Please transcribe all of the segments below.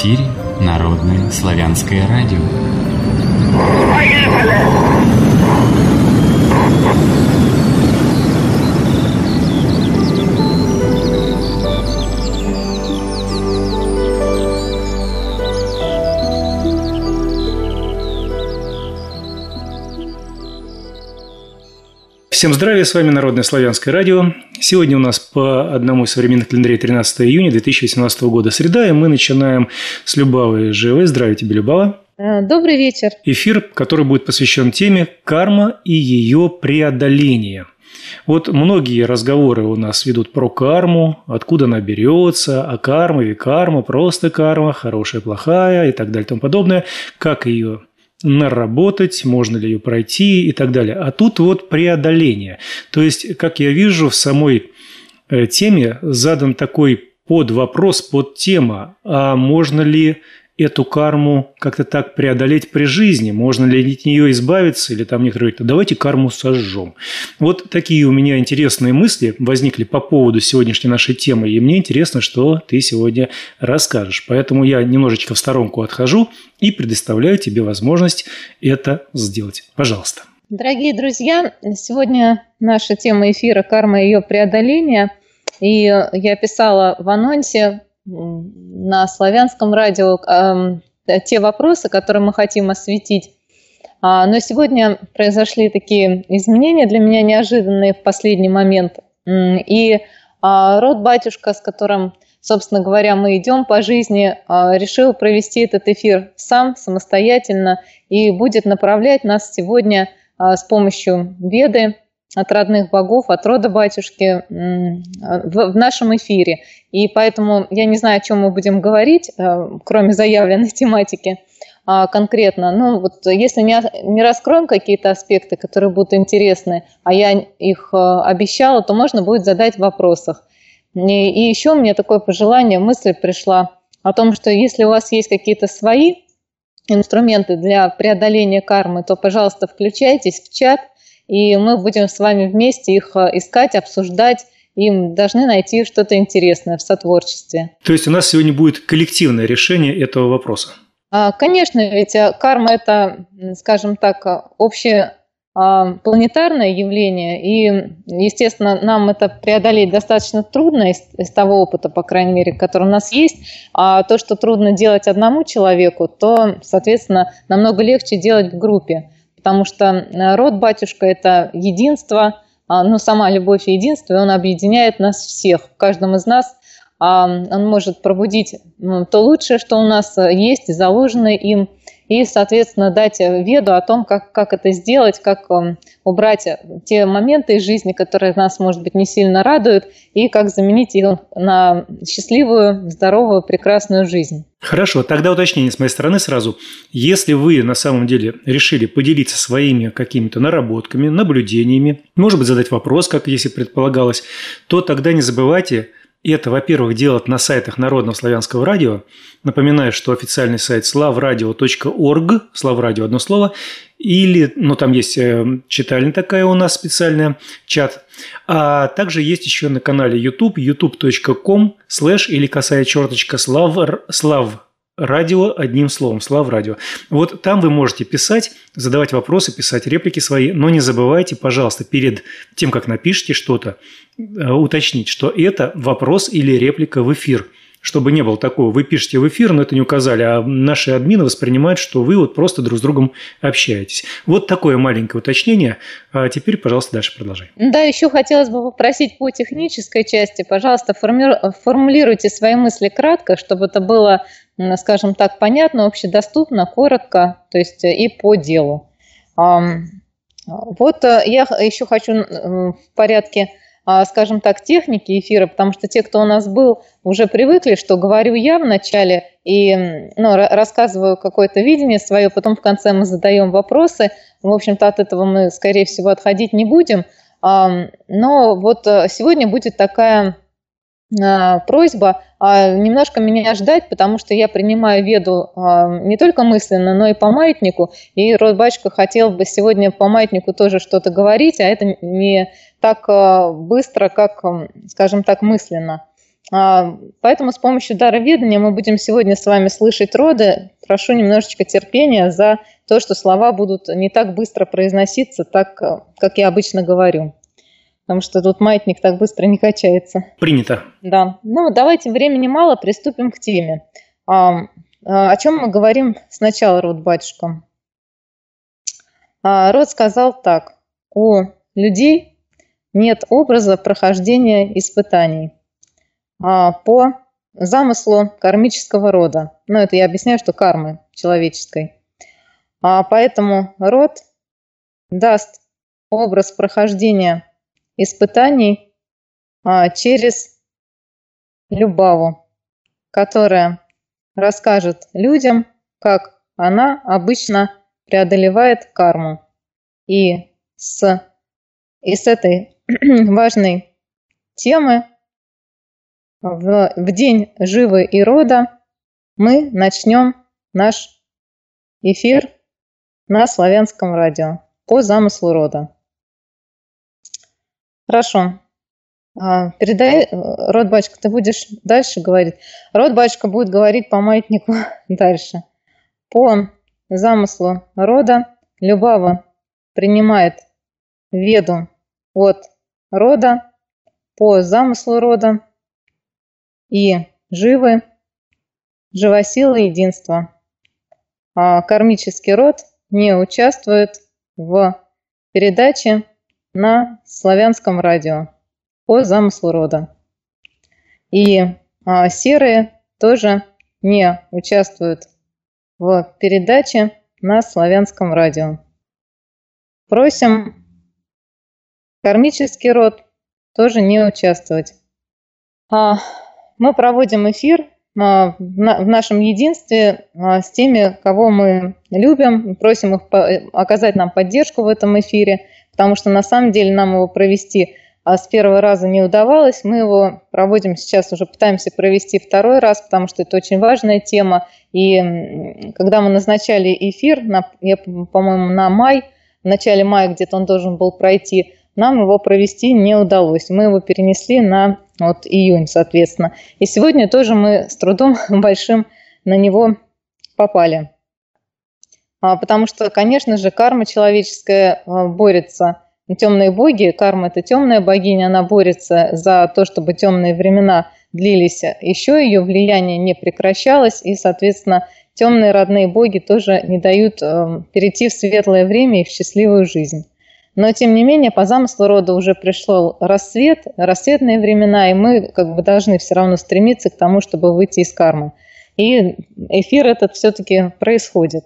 эфире Народное славянское радио. Всем здравия, с вами Народное славянское радио. Сегодня у нас по одному из современных календарей 13 июня 2018 года среда, и мы начинаем с Любавы Живой. Здравия тебе, Любава. Добрый вечер. Эфир, который будет посвящен теме «Карма и ее преодоление». Вот многие разговоры у нас ведут про карму, откуда она берется, а карма, викарма, просто карма, хорошая, плохая и так далее и тому подобное, как ее наработать, можно ли ее пройти и так далее. А тут вот преодоление. То есть, как я вижу, в самой теме задан такой подвопрос, подтема, а можно ли эту карму как-то так преодолеть при жизни? Можно ли от нее избавиться? Или там некоторые говорят, давайте карму сожжем. Вот такие у меня интересные мысли возникли по поводу сегодняшней нашей темы. И мне интересно, что ты сегодня расскажешь. Поэтому я немножечко в сторонку отхожу и предоставляю тебе возможность это сделать. Пожалуйста. Дорогие друзья, сегодня наша тема эфира «Карма и ее преодоление». И я писала в анонсе на славянском радио те вопросы, которые мы хотим осветить. Но сегодня произошли такие изменения для меня неожиданные в последний момент. И род-батюшка, с которым, собственно говоря, мы идем по жизни, решил провести этот эфир сам, самостоятельно, и будет направлять нас сегодня с помощью Веды, от родных богов, от рода батюшки в нашем эфире. И поэтому я не знаю, о чем мы будем говорить, кроме заявленной тематики конкретно. Ну, вот если не раскроем какие-то аспекты, которые будут интересны, а я их обещала, то можно будет задать в вопросах. И еще мне такое пожелание, мысль пришла о том, что если у вас есть какие-то свои инструменты для преодоления кармы, то, пожалуйста, включайтесь в чат, и мы будем с вами вместе их искать, обсуждать, и должны найти что-то интересное в сотворчестве. То есть у нас сегодня будет коллективное решение этого вопроса? Конечно, ведь карма – это, скажем так, общее планетарное явление, и, естественно, нам это преодолеть достаточно трудно из того опыта, по крайней мере, который у нас есть, а то, что трудно делать одному человеку, то, соответственно, намного легче делать в группе. Потому что род-батюшка – это единство, сама любовь и единство, и он объединяет нас всех. В каждом из нас он может пробудить то лучшее, что у нас есть, и заложено им, и, соответственно, дать веду о том, как это сделать, как убрать те моменты из жизни, которые нас, может быть, не сильно радуют, и как заменить их на счастливую, здоровую, прекрасную жизнь. Хорошо, тогда уточнение с моей стороны сразу. Если вы на самом деле решили поделиться своими какими-то наработками, наблюдениями, может быть, задать вопрос, как если предполагалось, то тогда не забывайте это, во-первых, делать на сайтах Народного славянского радио. Напоминаю, что официальный сайт slavradio.org, Slavradio одно слово, или, там есть читальня такая у нас специальная, чат. А также есть еще на канале YouTube, youtube.com/ или косая черточка Славрадио, одним словом, Славрадио. Вот там вы можете писать, задавать вопросы, писать реплики свои, но не забывайте, пожалуйста, перед тем, как напишите что-то, уточнить, что это вопрос или реплика в эфир. Чтобы не было такого, вы пишете в эфир, но это не указали, а наши админы воспринимают, что вы вот просто друг с другом общаетесь. Вот такое маленькое уточнение. А теперь, пожалуйста, дальше продолжай. Да, еще хотелось бы попросить по технической части, пожалуйста, формулируйте свои мысли кратко, чтобы это было, скажем так, понятно, общедоступно, коротко, то есть и по делу. Вот я еще хочу в порядке, скажем так, техники эфира, потому что те, кто у нас был, уже привыкли, что говорю я в начале и рассказываю какое-то видение свое, потом в конце мы задаем вопросы. В общем-то, от этого мы, скорее всего, отходить не будем. Но вот сегодня будет такая просьба немножко меня ждать, потому что я принимаю веду не только мысленно, но и по маятнику. И род-батюшка хотел бы сегодня по маятнику тоже что-то говорить, а это не так быстро, как, скажем так, мысленно. Поэтому с помощью дара ведания мы будем сегодня с вами слышать роды. Прошу немножечко терпения за то, что слова будут не так быстро произноситься, так, как я обычно говорю. Потому что тут маятник так быстро не качается. Принято. Да. Ну, давайте, времени мало, приступим к теме. О чем мы говорим сначала, род батюшка? Род сказал так. У людей нет образа прохождения испытаний по замыслу кармического рода. Ну, это я объясняю, что кармы человеческой. Поэтому род даст образ прохождения испытаний через Любаву, которая расскажет людям, как она обычно преодолевает карму. И с этой важной темы в день Живы и Рода мы начнем наш эфир на Славянском радио по замыслу рода. Хорошо. Передай, род батюшка, ты будешь дальше говорить. Род батюшка будет говорить по маятнику дальше. По замыслу рода Любава принимает веду от рода по замыслу рода, и живы, живосила единства. Кармический род не участвует в передаче на Славянском радио по замыслу рода. И серые тоже не участвуют в передаче на Славянском радио. Просим кармический род тоже не участвовать. Мы проводим эфир в нашем единстве с теми, кого мы любим, просим их оказать нам поддержку в этом эфире, потому что на самом деле нам его провести с первого раза не удавалось. Мы его проводим сейчас, уже пытаемся провести второй раз, потому что это очень важная тема. И когда мы назначали эфир, по-моему, на май, в начале мая где-то он должен был пройти, нам его провести не удалось. Мы его перенесли на июнь, соответственно. И сегодня тоже мы с трудом большим на него попали. Потому что, конечно же, карма человеческая борется. Темные боги, карма – это темная богиня, она борется за то, чтобы темные времена длились еще, ее влияние не прекращалось, и, соответственно, темные родные боги тоже не дают перейти в светлое время и в счастливую жизнь. Но, тем не менее, по замыслу рода уже пришел рассвет, рассветные времена, и мы должны все равно стремиться к тому, чтобы выйти из кармы. И эфир этот все-таки происходит.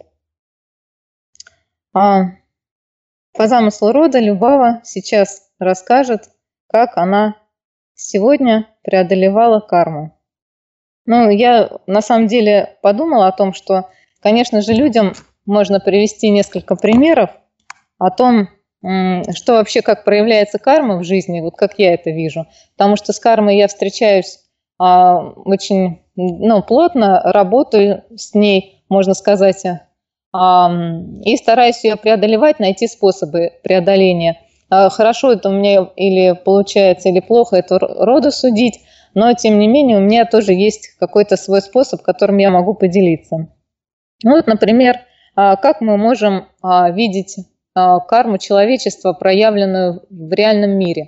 По замыслу рода Любава сейчас расскажет, как она сегодня преодолевала карму. Ну, я на самом деле подумала о том, что, конечно же, людям можно привести несколько примеров о том, что вообще, как проявляется карма в жизни, вот как я это вижу. Потому что с кармой я встречаюсь очень плотно, работаю с ней, можно сказать, и стараюсь ее преодолевать, найти способы преодоления. Хорошо это у меня или получается, или плохо, это роду судить, но тем не менее у меня тоже есть какой-то свой способ, которым я могу поделиться. Вот, например, как мы можем видеть карму человечества, проявленную в реальном мире.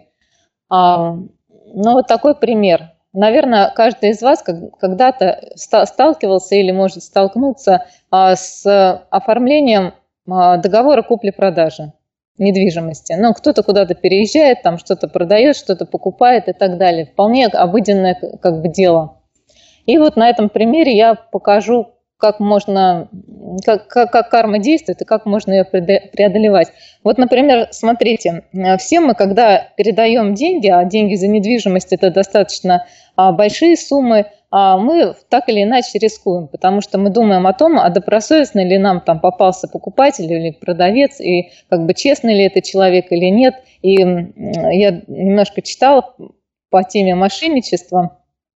Вот такой пример. Наверное, каждый из вас когда-то сталкивался или может столкнуться с оформлением договора купли-продажи недвижимости. Кто-то куда-то переезжает, там что-то продает, что-то покупает и так далее. Вполне обыденное дело. И вот на этом примере я покажу, как карма действует и как можно ее преодолевать. Вот, например, смотрите, все мы, когда передаем деньги, а деньги за недвижимость – это достаточно большие суммы, мы так или иначе рискуем, потому что мы думаем о том, а добросовестно ли нам там попался покупатель или продавец, и честный ли это человек или нет. И я немножко читала по теме мошенничества.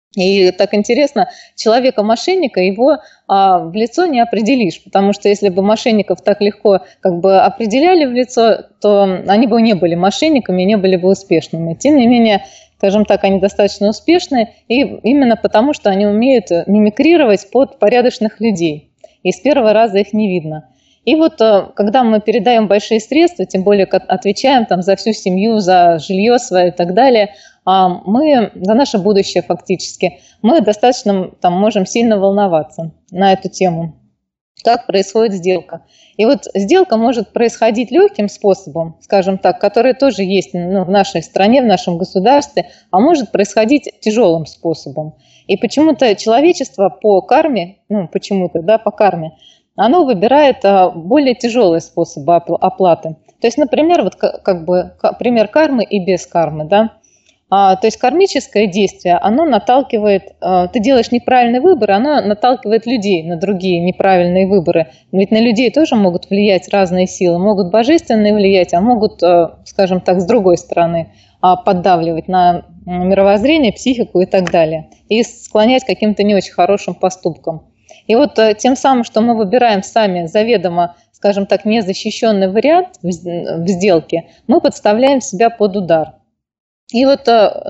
И так интересно, человека-мошенника его в лицо не определишь, потому что если бы мошенников так легко как бы определяли в лицо, то они бы не были мошенниками, не были бы успешными. Тем не менее, скажем так, они достаточно успешны, и именно потому, что они умеют мимикрировать под порядочных людей, и с первого раза их не видно. И вот когда мы передаем большие средства, тем более отвечаем там за всю семью, за жилье свое и так далее, мы за наше будущее фактически, мы достаточно там можем сильно волноваться на эту тему, как происходит сделка. И вот сделка может происходить легким способом, скажем так, который тоже есть в нашей стране, в нашем государстве, а может происходить тяжелым способом. И почему-то человечество по карме, по карме, оно выбирает более тяжелые способы оплаты. То есть, например, вот как бы пример кармы и без кармы, да. То есть кармическое действие, оно наталкивает, ты делаешь неправильный выбор, оно наталкивает людей на другие неправильные выборы. Ведь на людей тоже могут влиять разные силы, могут божественные влиять, а могут, скажем так, с другой стороны поддавливать на мировоззрение, психику и так далее. И склонять к каким-то не очень хорошим поступкам. И вот тем самым, что мы выбираем сами заведомо, скажем так, незащищенный вариант в сделке, мы подставляем себя под удар. И вот,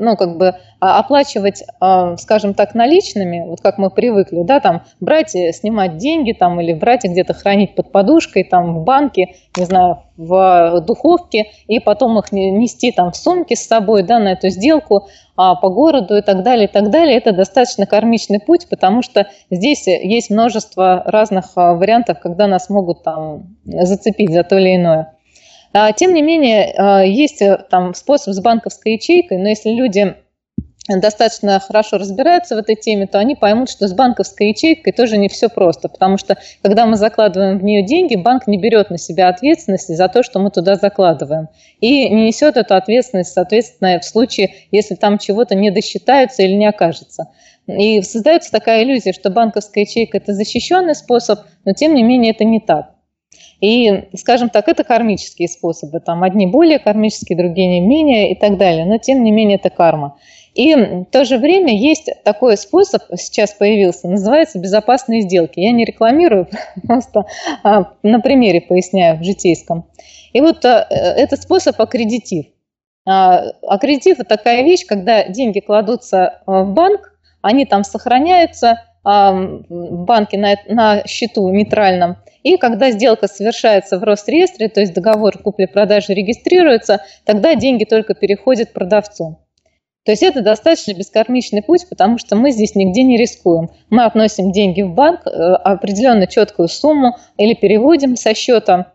оплачивать, скажем так, наличными, вот как мы привыкли, да, там, брать, снимать деньги, там, или брать и где-то хранить под подушкой, там, в банке, не знаю, в духовке, и потом их нести там в сумке с собой, да, на эту сделку, по городу и так далее, это достаточно кармичный путь, потому что здесь есть множество разных вариантов, когда нас могут там зацепить за то или иное. Тем не менее, есть там способ с банковской ячейкой, но если люди достаточно хорошо разбираются в этой теме, то они поймут, что с банковской ячейкой тоже не все просто, потому что когда мы закладываем в нее деньги, банк не берет на себя ответственности за то, что мы туда закладываем, и не несет эту ответственность, соответственно, в случае, если там чего-то не досчитаются или не окажется. И создается такая иллюзия, что банковская ячейка – это защищенный способ, но тем не менее это не так. И, скажем так, это кармические способы. Там одни более кармические, другие не менее и так далее. Но, тем не менее, это карма. И в то же время есть такой способ, сейчас появился, называется безопасные сделки. Я не рекламирую, просто на примере поясняю в житейском. И вот этот способ аккредитив. Аккредитив – это такая вещь, когда деньги кладутся в банк, они там сохраняются в банке на счету нейтральном. И когда сделка совершается в Росреестре, то есть договор купли-продажи регистрируется, тогда деньги только переходят продавцу. То есть это достаточно бескармичный путь, потому что мы здесь нигде не рискуем. Мы относим деньги в банк, определенно четкую сумму, или переводим со счета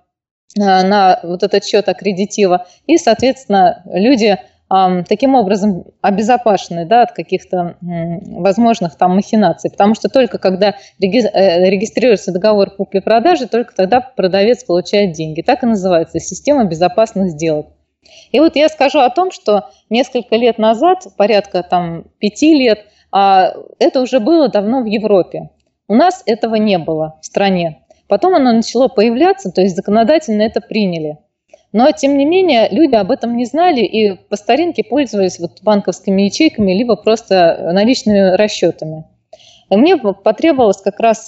на вот этот счет аккредитива, и, соответственно, люди таким образом обезопасены, да, от каких-то возможных там махинаций, потому что только когда регистрируется договор купли-продажи, только тогда продавец получает деньги. Так и называется система безопасных сделок. И вот я скажу о том, что несколько лет назад, порядка там 5 лет, это уже было давно в Европе. У нас этого не было в стране. Потом оно начало появляться, то есть законодательно это приняли. Но, тем не менее, люди об этом не знали и по старинке пользовались вот банковскими ячейками, либо просто наличными расчетами. И мне потребовалось как раз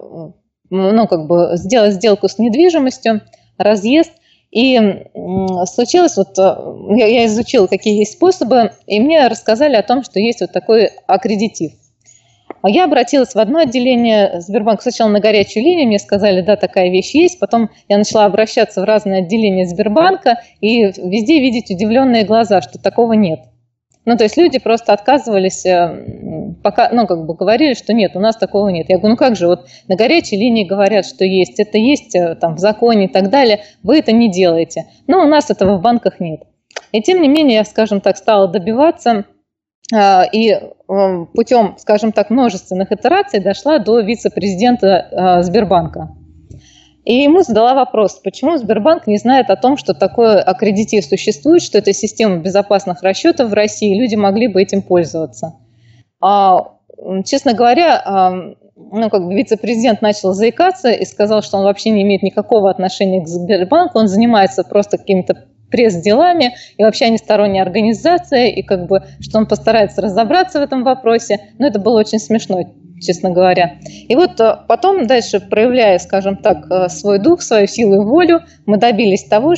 сделать сделку с недвижимостью, разъезд. И случилось, я изучила, какие есть способы, и мне рассказали о том, что есть вот такой аккредитив. Я обратилась в одно отделение Сбербанка, сначала на горячую линию, мне сказали, да, такая вещь есть, потом я начала обращаться в разные отделения Сбербанка и везде видеть удивленные глаза, что такого нет. То есть люди просто отказывались, пока, говорили, что нет, у нас такого нет. Я говорю, как же, вот на горячей линии говорят, что есть, это есть там в законе и так далее, вы это не делаете. Но у нас этого в банках нет. И тем не менее, я, скажем так, стала добиваться, и путем, скажем так, множественных итераций дошла до вице-президента Сбербанка. И ему задала вопрос, почему Сбербанк не знает о том, что такое аккредитив существует, что это система безопасных расчетов в России, и люди могли бы этим пользоваться. Честно говоря, вице-президент начал заикаться и сказал, что он вообще не имеет никакого отношения к Сбербанку, он занимается просто какими-то пресс-делами, и вообще они сторонняя организация, и как бы, что он постарается разобраться в этом вопросе. Но это было очень смешно, честно говоря. И вот потом дальше, проявляя, скажем так, свой дух, свою силу и волю, мы добились того,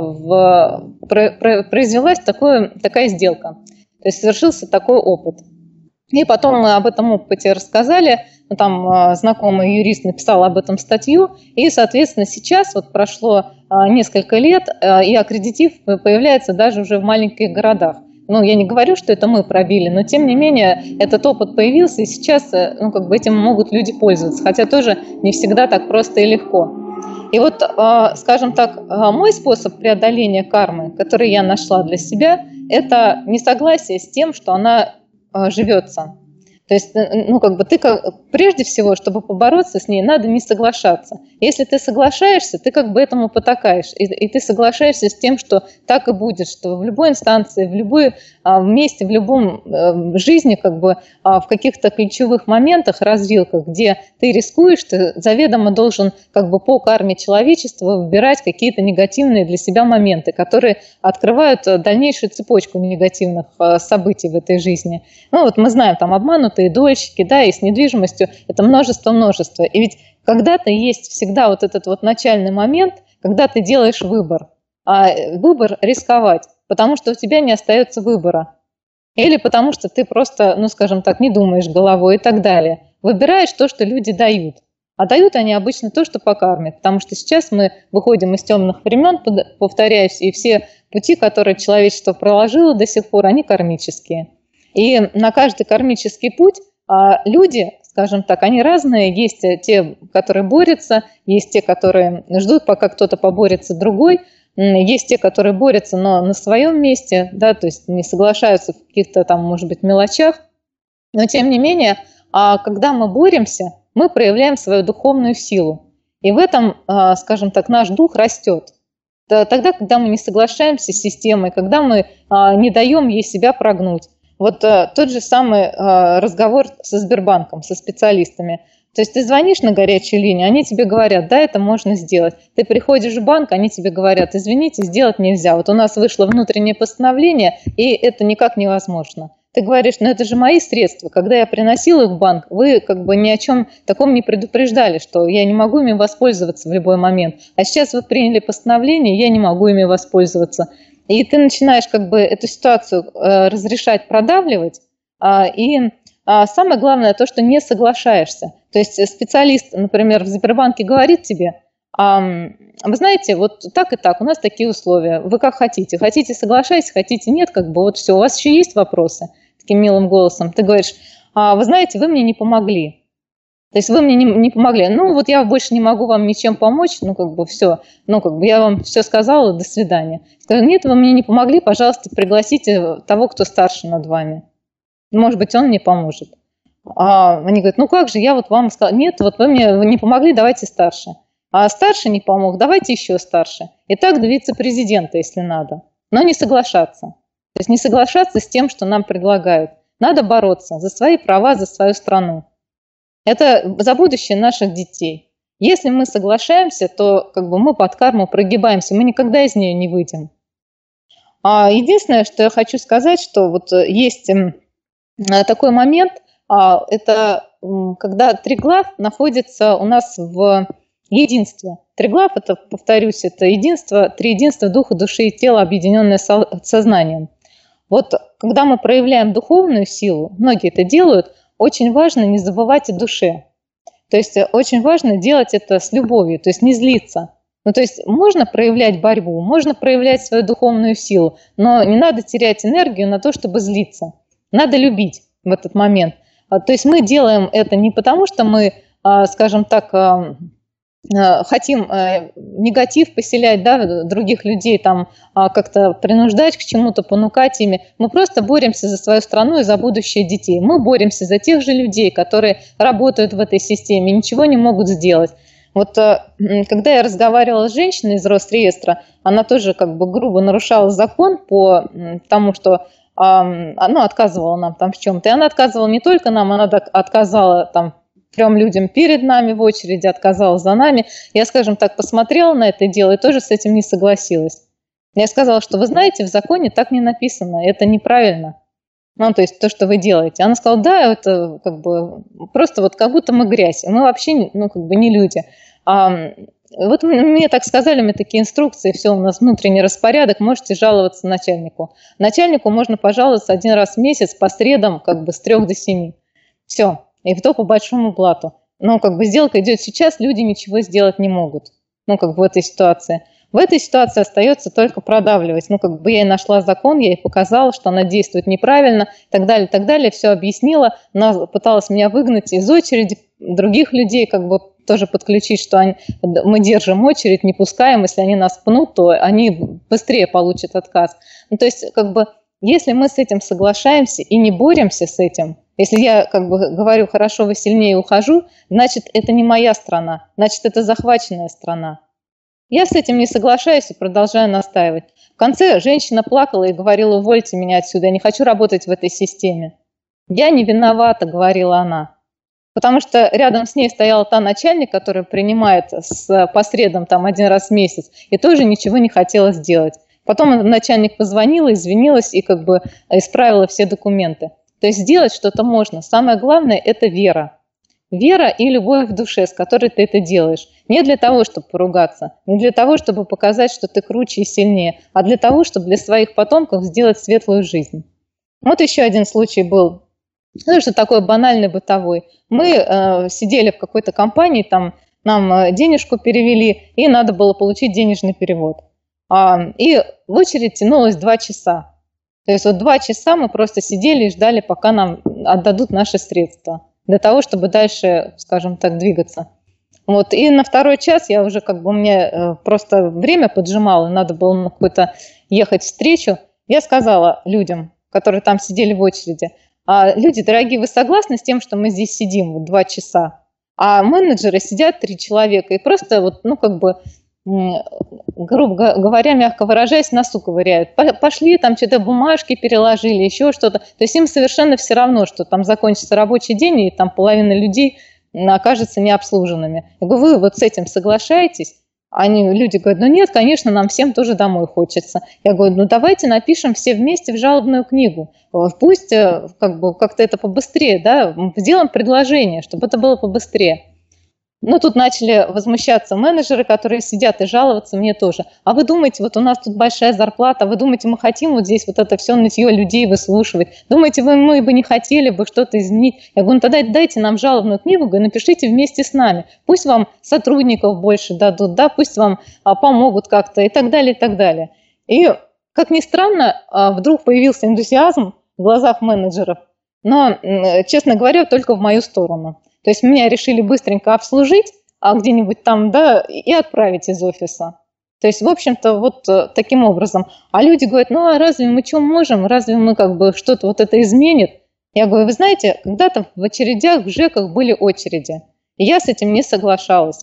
что произвелась такая сделка. То есть совершился такой опыт. И потом мы об этом опыте рассказали. Там знакомый юрист написал об этом статью. И, соответственно, сейчас вот прошло несколько лет, и аккредитив появляется даже уже в маленьких городах. Ну, я не говорю, что это мы пробили, но тем не менее этот опыт появился, и сейчас этим могут люди пользоваться, хотя тоже не всегда так просто и легко. И вот, скажем так, мой способ преодоления кармы, который я нашла для себя, это несогласие с тем, что она живется. То есть, прежде всего, чтобы побороться с ней, надо не соглашаться. Если ты соглашаешься, ты этому потакаешь. И ты соглашаешься с тем, что так и будет, что в любой инстанции, в любом месте, в любом жизни, в каких-то ключевых моментах, развилках, где ты рискуешь, ты заведомо должен по карме человечества выбирать какие-то негативные для себя моменты, которые открывают дальнейшую цепочку негативных событий в этой жизни. Мы знаем, обманутые дольщики, и с недвижимостью это множество. И ведь когда-то есть всегда этот начальный момент, когда ты делаешь выбор. А выбор рисковать, потому что у тебя не остается выбора. Или потому что ты просто, не думаешь головой и так далее. Выбираешь то, что люди дают. А дают они обычно то, что по карме. Потому что сейчас мы выходим из темных времен, повторяюсь, и все пути, которые человечество проложило до сих пор, они кармические. И на каждый кармический путь люди, они разные. Есть те, которые борются, есть те, которые ждут, пока кто-то поборется другой. Есть те, которые борются, но на своем месте, то есть не соглашаются в каких-то может быть, мелочах. Но тем не менее, когда мы боремся, мы проявляем свою духовную силу. И в этом, наш дух растет. Тогда, когда мы не соглашаемся с системой, когда мы не даем ей себя прогнуть. Вот тот же самый разговор со Сбербанком, со специалистами. То есть ты звонишь на горячую линию, они тебе говорят, да, это можно сделать. Ты приходишь в банк, они тебе говорят, извините, сделать нельзя. Вот у нас вышло внутреннее постановление, и это никак невозможно. Ты говоришь, это же мои средства. Когда я приносил их в банк, вы ни о чем таком не предупреждали, что я не могу ими воспользоваться в любой момент. А сейчас вы приняли постановление, я не могу ими воспользоваться. И ты начинаешь эту ситуацию разрешать, продавливать. И самое главное то, что не соглашаешься. То есть специалист, например, в Сбербанке говорит тебе, вы знаете, вот так и так, у нас такие условия, вы как хотите. Хотите соглашайтесь, хотите нет, все, у вас еще есть вопросы? Таким милым голосом. Ты говоришь, вы знаете, вы мне не помогли. То есть вы мне не помогли. Я больше не могу вам ничем помочь. Все. Я вам все сказала, до свидания. Скажу, нет, вы мне не помогли, пожалуйста, пригласите того, кто старше над вами. Может быть, он мне поможет. Они говорят, как же, я вам сказала. Нет, вы мне не помогли, давайте старше. А старше не помог, давайте еще старше. И так до вице-президента, если надо. Но не соглашаться. То есть не соглашаться с тем, что нам предлагают. Надо бороться за свои права, за свою страну. Это за будущее наших детей. Если мы соглашаемся, то мы под карму прогибаемся, мы никогда из нее не выйдем. Единственное, что я хочу сказать, что есть такой момент, это когда триглав находится у нас в единстве. Триглав, это, повторюсь, это единство, триединство духа, души и тела, объединенное сознанием. Когда мы проявляем духовную силу, многие это делают, очень важно не забывать о душе. То есть очень важно делать это с любовью, то есть не злиться. То есть можно проявлять борьбу, можно проявлять свою духовную силу, но не надо терять энергию на то, чтобы злиться. Надо любить в этот момент. То есть мы делаем это не потому, что мы, хотим негатив поселять, других людей, как-то принуждать к чему-то, понукать ими. Мы просто боремся за свою страну и за будущее детей. Мы боремся за тех же людей, которые работают в этой системе, ничего не могут сделать. Когда я разговаривала с женщиной из Росреестра, она тоже грубо нарушала закон по тому, что она отказывала нам в чем-то. И она отказывала не только нам, она отказала 3 людям перед нами в очереди, отказала за нами. Я, посмотрела на это дело и тоже с этим не согласилась. Я сказала, что вы знаете, в законе так не написано, это неправильно. Ну, то есть то, что вы делаете. Она сказала, да, это как бы просто вот как будто мы грязь. Мы вообще, ну, как бы не люди. Вот мне так сказали, мне такие инструкции, все, у нас внутренний распорядок, можете жаловаться начальнику. Начальнику можно пожаловаться 1 раз в месяц по средам как бы с 3 до 7. Все, и то по большому блату. Но как бы сделка идет сейчас, люди ничего сделать не могут. Ну, как бы в этой ситуации. В этой ситуации остается только продавливать. Ну, как бы я ей нашла закон, я ей показала, что она действует неправильно, и так далее, все объяснила. Она пыталась меня выгнать из очереди, других людей как бы тоже подключить, что мы держим очередь, не пускаем, если они нас пнут, то они быстрее получат отказ. Ну, то есть, как бы, если мы с этим соглашаемся и не боремся с этим, если я как бы говорю, хорошо, вы сильнее, ухожу, значит, это не моя страна, значит, это захваченная страна. Я с этим не соглашаюсь и продолжаю настаивать. В конце женщина плакала и говорила, увольте меня отсюда, я не хочу работать в этой системе. Я не виновата, говорила она. Потому что рядом с ней стояла та начальник, которая принимает по средам там 1 раз в месяц, и тоже ничего не хотела сделать. Потом начальник позвонила, извинилась и как бы исправила все документы. То есть сделать что-то можно. Самое главное – это вера. Вера и любовь в душе, с которой ты это делаешь. Не для того, чтобы поругаться, не для того, чтобы показать, что ты круче и сильнее, а для того, чтобы для своих потомков сделать светлую жизнь. Вот еще один случай был. Ну, что такое банальный бытовой. Мы сидели в какой-то компании, там нам денежку перевели, и надо было получить денежный перевод. И очередь тянулась 2 часа. То есть вот 2 часа мы просто сидели и ждали, пока нам отдадут наши средства, для того, чтобы дальше, скажем так, двигаться. Вот. И на 2-й час я уже как бы, мне просто время поджимало, надо было на какую-то ехать встречу. Я сказала людям, которые там сидели в очереди, люди дорогие, вы согласны с тем, что мы здесь сидим вот 2 часа? А менеджеры сидят 3 человека и просто вот, ну как бы, грубо говоря, мягко выражаясь, носу ковыряют. Пошли, там что-то бумажки переложили, еще что-то. То есть им совершенно все равно, что там закончится рабочий день, и там половина людей окажется необслуженными. Я говорю, вы вот с этим соглашаетесь? Люди говорят, ну нет, конечно, нам всем тоже домой хочется. Я говорю, ну давайте напишем все вместе в жалобную книгу. Пусть как-то это побыстрее, да, сделаем предложение, чтобы это было побыстрее. Ну, тут начали возмущаться менеджеры, которые сидят, и жаловаться мне тоже. А вы думаете, вот у нас тут большая зарплата, вы думаете, мы хотим вот здесь вот это все нытье людей выслушивать? Думаете, мы бы не хотели бы что-то изменить? Я говорю, ну тогда дайте нам жалобную книгу и напишите вместе с нами. Пусть вам сотрудников больше дадут, да, пусть вам помогут как-то и так далее, и так далее. И, как ни странно, вдруг появился энтузиазм в глазах менеджеров, но, честно говоря, только в мою сторону. То есть меня решили быстренько обслужить, где-нибудь там, да, и отправить из офиса. То есть, в общем-то, вот таким образом. А люди говорят, ну а разве мы что можем? Разве мы как бы что-то вот это изменит? Я говорю, вы знаете, когда-то в очередях, в ЖЭКах были очереди. И я с этим не соглашалась.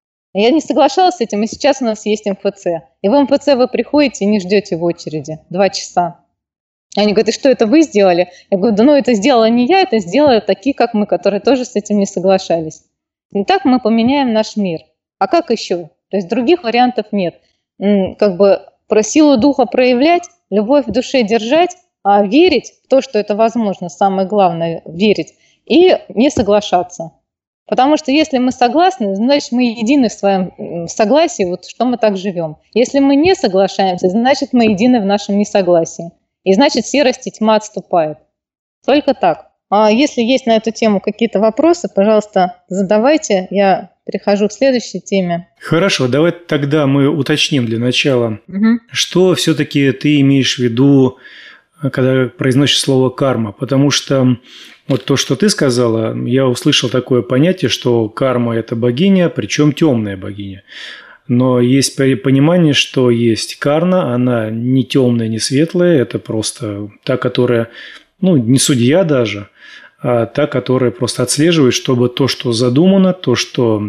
Я не соглашалась с этим, и сейчас у нас есть МФЦ. И в МФЦ вы приходите и не ждете в очереди 2 часа. Они говорят, и что это вы сделали? Я говорю, да ну это сделала не я, это сделали такие, как мы, которые тоже с этим не соглашались. И так мы поменяем наш мир. А как еще? То есть других вариантов нет. Как бы про силу духа проявлять, любовь в душе держать, верить в то, что это возможно, самое главное, верить, и не соглашаться. Потому что если мы согласны, значит мы едины в своем согласии, вот что мы так живем. Если мы не соглашаемся, значит мы едины в нашем несогласии. И значит, серость и тьма отступает. Только так. А если есть на эту тему какие-то вопросы, пожалуйста, задавайте. Я перехожу к следующей теме. Хорошо, давай тогда мы уточним для начала, что все-таки ты имеешь в виду, когда произносишь слово «карма». Потому что вот то, что ты сказала, я услышал такое понятие, что карма – это богиня, причем темная богиня. Но есть понимание, что есть карна, она не темная, не светлая, это просто та, которая, ну, не судья даже, а та, которая просто отслеживает, чтобы то, что задумано, то, что,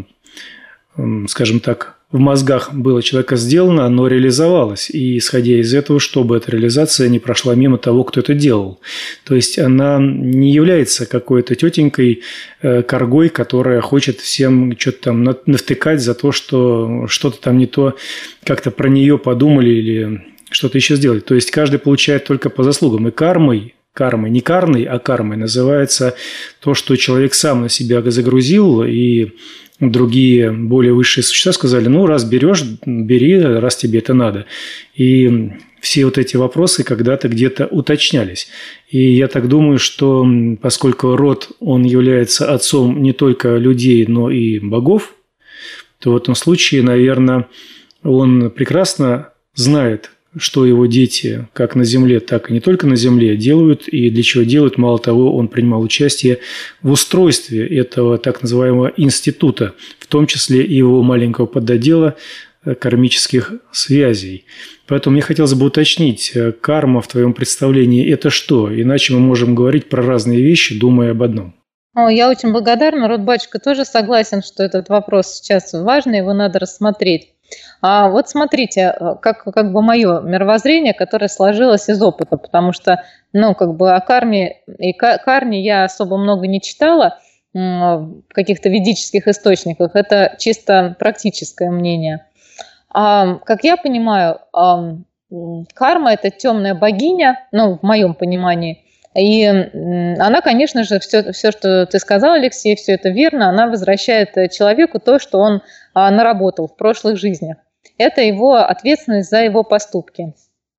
скажем так, в мозгах было человека сделано, оно реализовалось. И исходя из этого, чтобы эта реализация не прошла мимо того, кто это делал. То есть она не является какой-то тетенькой, коргой, которая хочет всем что-то там навтыкать за то, что что-то там не то, как-то про нее подумали или что-то еще сделать. То есть каждый получает только по заслугам. И кармой, не карной, а кармой называется то, что человек сам на себя загрузил, и другие более высшие существа сказали, ну, раз берешь, бери, раз тебе это надо. И все вот эти вопросы когда-то где-то уточнялись. И я так думаю, что поскольку род, он является отцом не только людей, но и богов, то в этом случае, наверное, он прекрасно знает, что его дети как на земле, так и не только на земле делают, и для чего делают. Мало того, он принимал участие в устройстве этого так называемого института, в том числе и его маленького подотдела кармических связей. Поэтому мне хотелось бы уточнить, карма в твоем представлении – это что? Иначе мы можем говорить про разные вещи, думая об одном. Я очень благодарна. Род-батюшка тоже согласен, что этот вопрос сейчас важный, его надо рассмотреть. Вот смотрите, как бы мое мировоззрение, которое сложилось из опыта, потому что, о карме и карне я особо много не читала в каких-то ведических источниках, это чисто практическое мнение. Как я понимаю, карма – это темная богиня, в моем понимании, и она, конечно же, все, что ты сказал, Алексей, все это верно, она возвращает человеку то, что он наработал в прошлых жизнях. Это его ответственность за его поступки.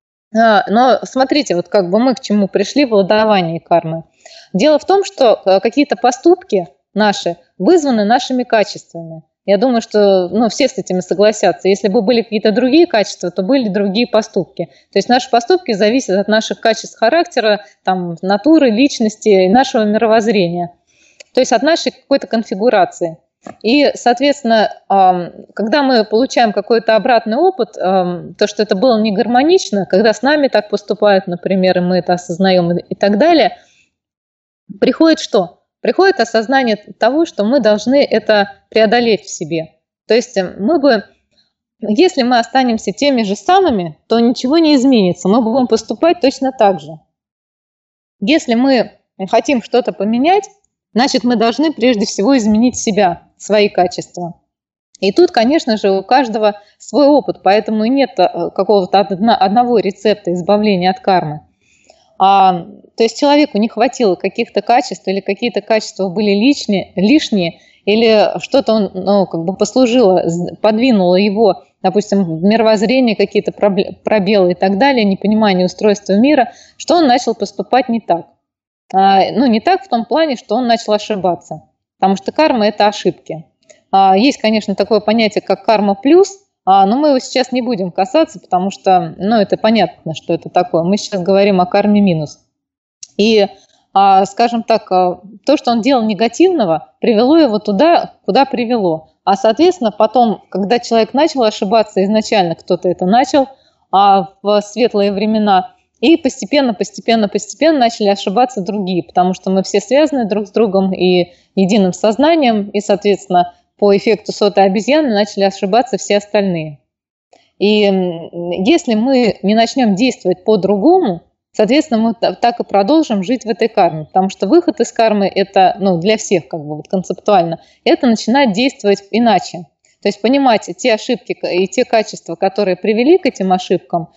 Но смотрите, вот как бы мы к чему пришли в ладовании кармы. Дело в том, что какие-то поступки наши вызваны нашими качествами. Я думаю, что все с этим согласятся. Если бы были какие-то другие качества, то были другие поступки. То есть наши поступки зависят от наших качеств характера, натуры, личности, нашего мировоззрения. То есть от нашей какой-то конфигурации. И, соответственно, когда мы получаем какой-то обратный опыт, то, что это было не гармонично, когда с нами так поступают, например, и мы это осознаем и так далее, приходит что? Приходит осознание того, что мы должны это преодолеть в себе. То есть если мы останемся теми же самыми, то ничего не изменится, мы будем поступать точно так же. Если мы хотим что-то поменять, значит, мы должны прежде всего изменить себя, свои качества. И тут, конечно же, у каждого свой опыт, поэтому и нет какого-то одного рецепта избавления от кармы. То есть человеку не хватило каких-то качеств, или какие-то качества были лишние, или что-то он послужило, подвинуло его, допустим, в мировоззрении какие-то пробелы и так далее, непонимание устройства мира, что он начал поступать не так. Не так в том плане, что он начал ошибаться, потому что карма – это ошибки. Есть, конечно, такое понятие, как карма плюс, но мы его сейчас не будем касаться, потому что, это понятно, что это такое. Мы сейчас говорим о карме минус. И, скажем так, то, что он делал негативного, привело его туда, куда привело. А, соответственно, потом, когда человек начал ошибаться, изначально кто-то это начал в светлые времена, и постепенно начали ошибаться другие, потому что мы все связаны друг с другом и единым сознанием, и, соответственно, по эффекту сотой обезьяны начали ошибаться все остальные. И если мы не начнем действовать по-другому, соответственно, мы так и продолжим жить в этой карме, потому что выход из кармы – это, для всех концептуально, это начинать действовать иначе. То есть понимать те ошибки и те качества, которые привели к этим ошибкам,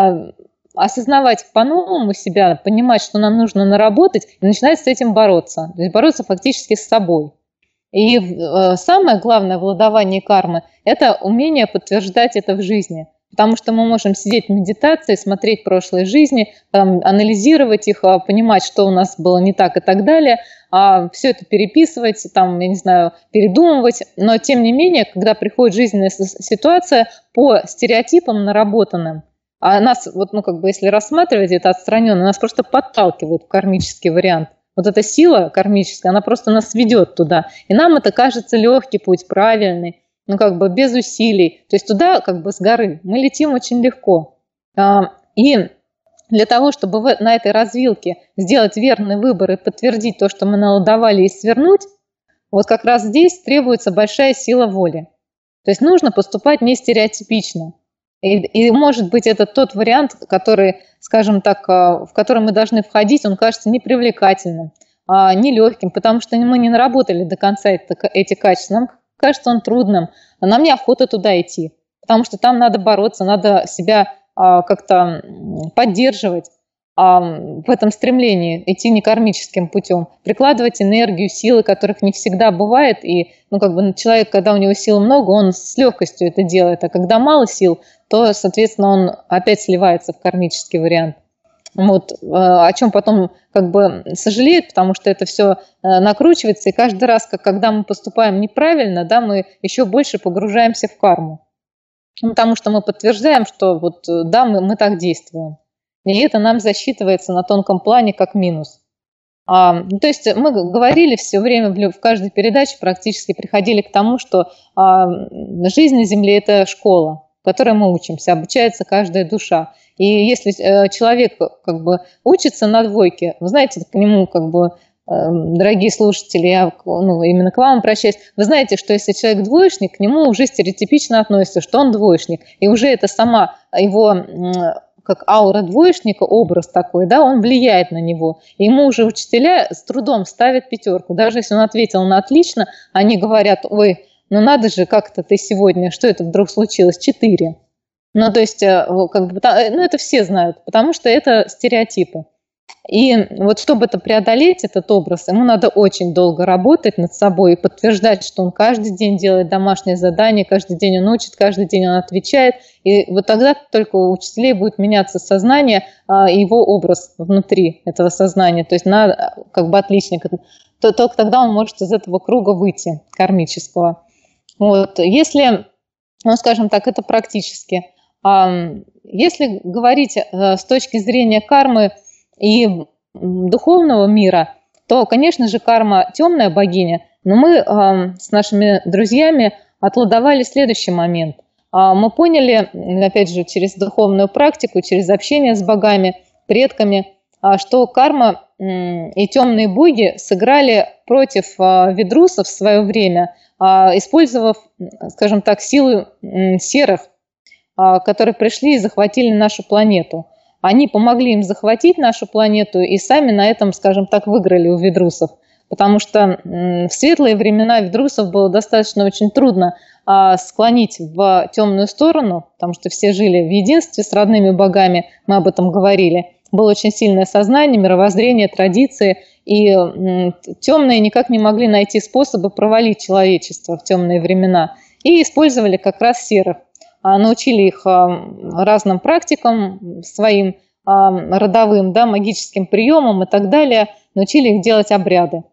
осознавать по-новому себя, понимать, что нам нужно наработать, и начинать с этим бороться. То есть бороться фактически с собой. И самое главное в ладовании кармы – это умение подтверждать это в жизни. Потому что мы можем сидеть в медитации, смотреть прошлые жизни, анализировать их, понимать, что у нас было не так и так далее, все это переписывать, передумывать. Но тем не менее, когда приходит жизненная ситуация по стереотипам наработанным, нас, если рассматривать это отстраненно, нас просто подталкивает в кармический вариант. Вот эта сила кармическая, она просто нас ведет туда. И нам это кажется легкий путь, правильный, без усилий. То есть туда с горы мы летим очень легко. И для того, чтобы на этой развилке сделать верный выбор и подтвердить то, что мы наладовали, и свернуть, вот как раз здесь требуется большая сила воли. То есть нужно поступать не стереотипично. И может быть, это тот вариант, который, скажем так, в который мы должны входить, он кажется непривлекательным, нелегким, потому что мы не наработали до конца эти качества. Нам кажется он трудным, а нам неохота туда идти, потому что там надо бороться, надо себя как-то поддерживать в этом стремлении идти не кармическим путем, прикладывать энергию, силы, которых не всегда бывает. И человек, когда у него сил много, он с легкостью это делает. А когда мало сил, то, соответственно, он опять сливается в кармический вариант. Вот, о чем потом сожалеет, потому что это все накручивается. И каждый раз, когда мы поступаем неправильно, да, мы еще больше погружаемся в карму. Потому что мы подтверждаем, что мы так действуем. И это нам засчитывается на тонком плане как минус. То есть мы говорили все время, в каждой передаче практически приходили к тому, что жизнь на Земле – это школа, в которой мы учимся, обучается каждая душа. И если человек учится на двойке, вы знаете, к нему дорогие слушатели, я именно к вам обращаюсь, вы знаете, что если человек двоечник, к нему уже стереотипично относится, что он двоечник. И уже это сама его как аура двоечника, образ такой, да, он влияет на него. И ему уже учителя с трудом ставят 5. Даже если он ответил на отлично, они говорят: ой, надо же, как-то ты сегодня, что это вдруг случилось, 4. То есть, это все знают, потому что это стереотипы. И чтобы это преодолеть, этот образ, ему надо очень долго работать над собой и подтверждать, что он каждый день делает домашнее задание, каждый день он учит, каждый день он отвечает. И тогда только у учителей будет меняться сознание, его образ внутри этого сознания. То есть отличник. Только тогда он может из этого круга выйти, кармического. Если, скажем так, это практически. Если говорить с точки зрения кармы и духовного мира, то, конечно же, карма темная богиня, но мы с нашими друзьями отладовали следующий момент. Мы поняли, опять же, через духовную практику, через общение с богами, предками, что карма и темные боги сыграли против ведрусов в свое время, использовав, скажем так, силы серых, которые пришли и захватили нашу планету. Они помогли им захватить нашу планету и сами на этом, скажем так, выиграли у ведрусов. Потому что в светлые времена ведрусов было достаточно очень трудно склонить в темную сторону, потому что все жили в единстве с родными богами, мы об этом говорили. Было очень сильное сознание, мировоззрение, традиции, и темные никак не могли найти способы провалить человечество в темные времена. И использовали как раз серых. Научили их разным практикам своим родовым, да, магическим приемам и так далее, научили их делать обряды,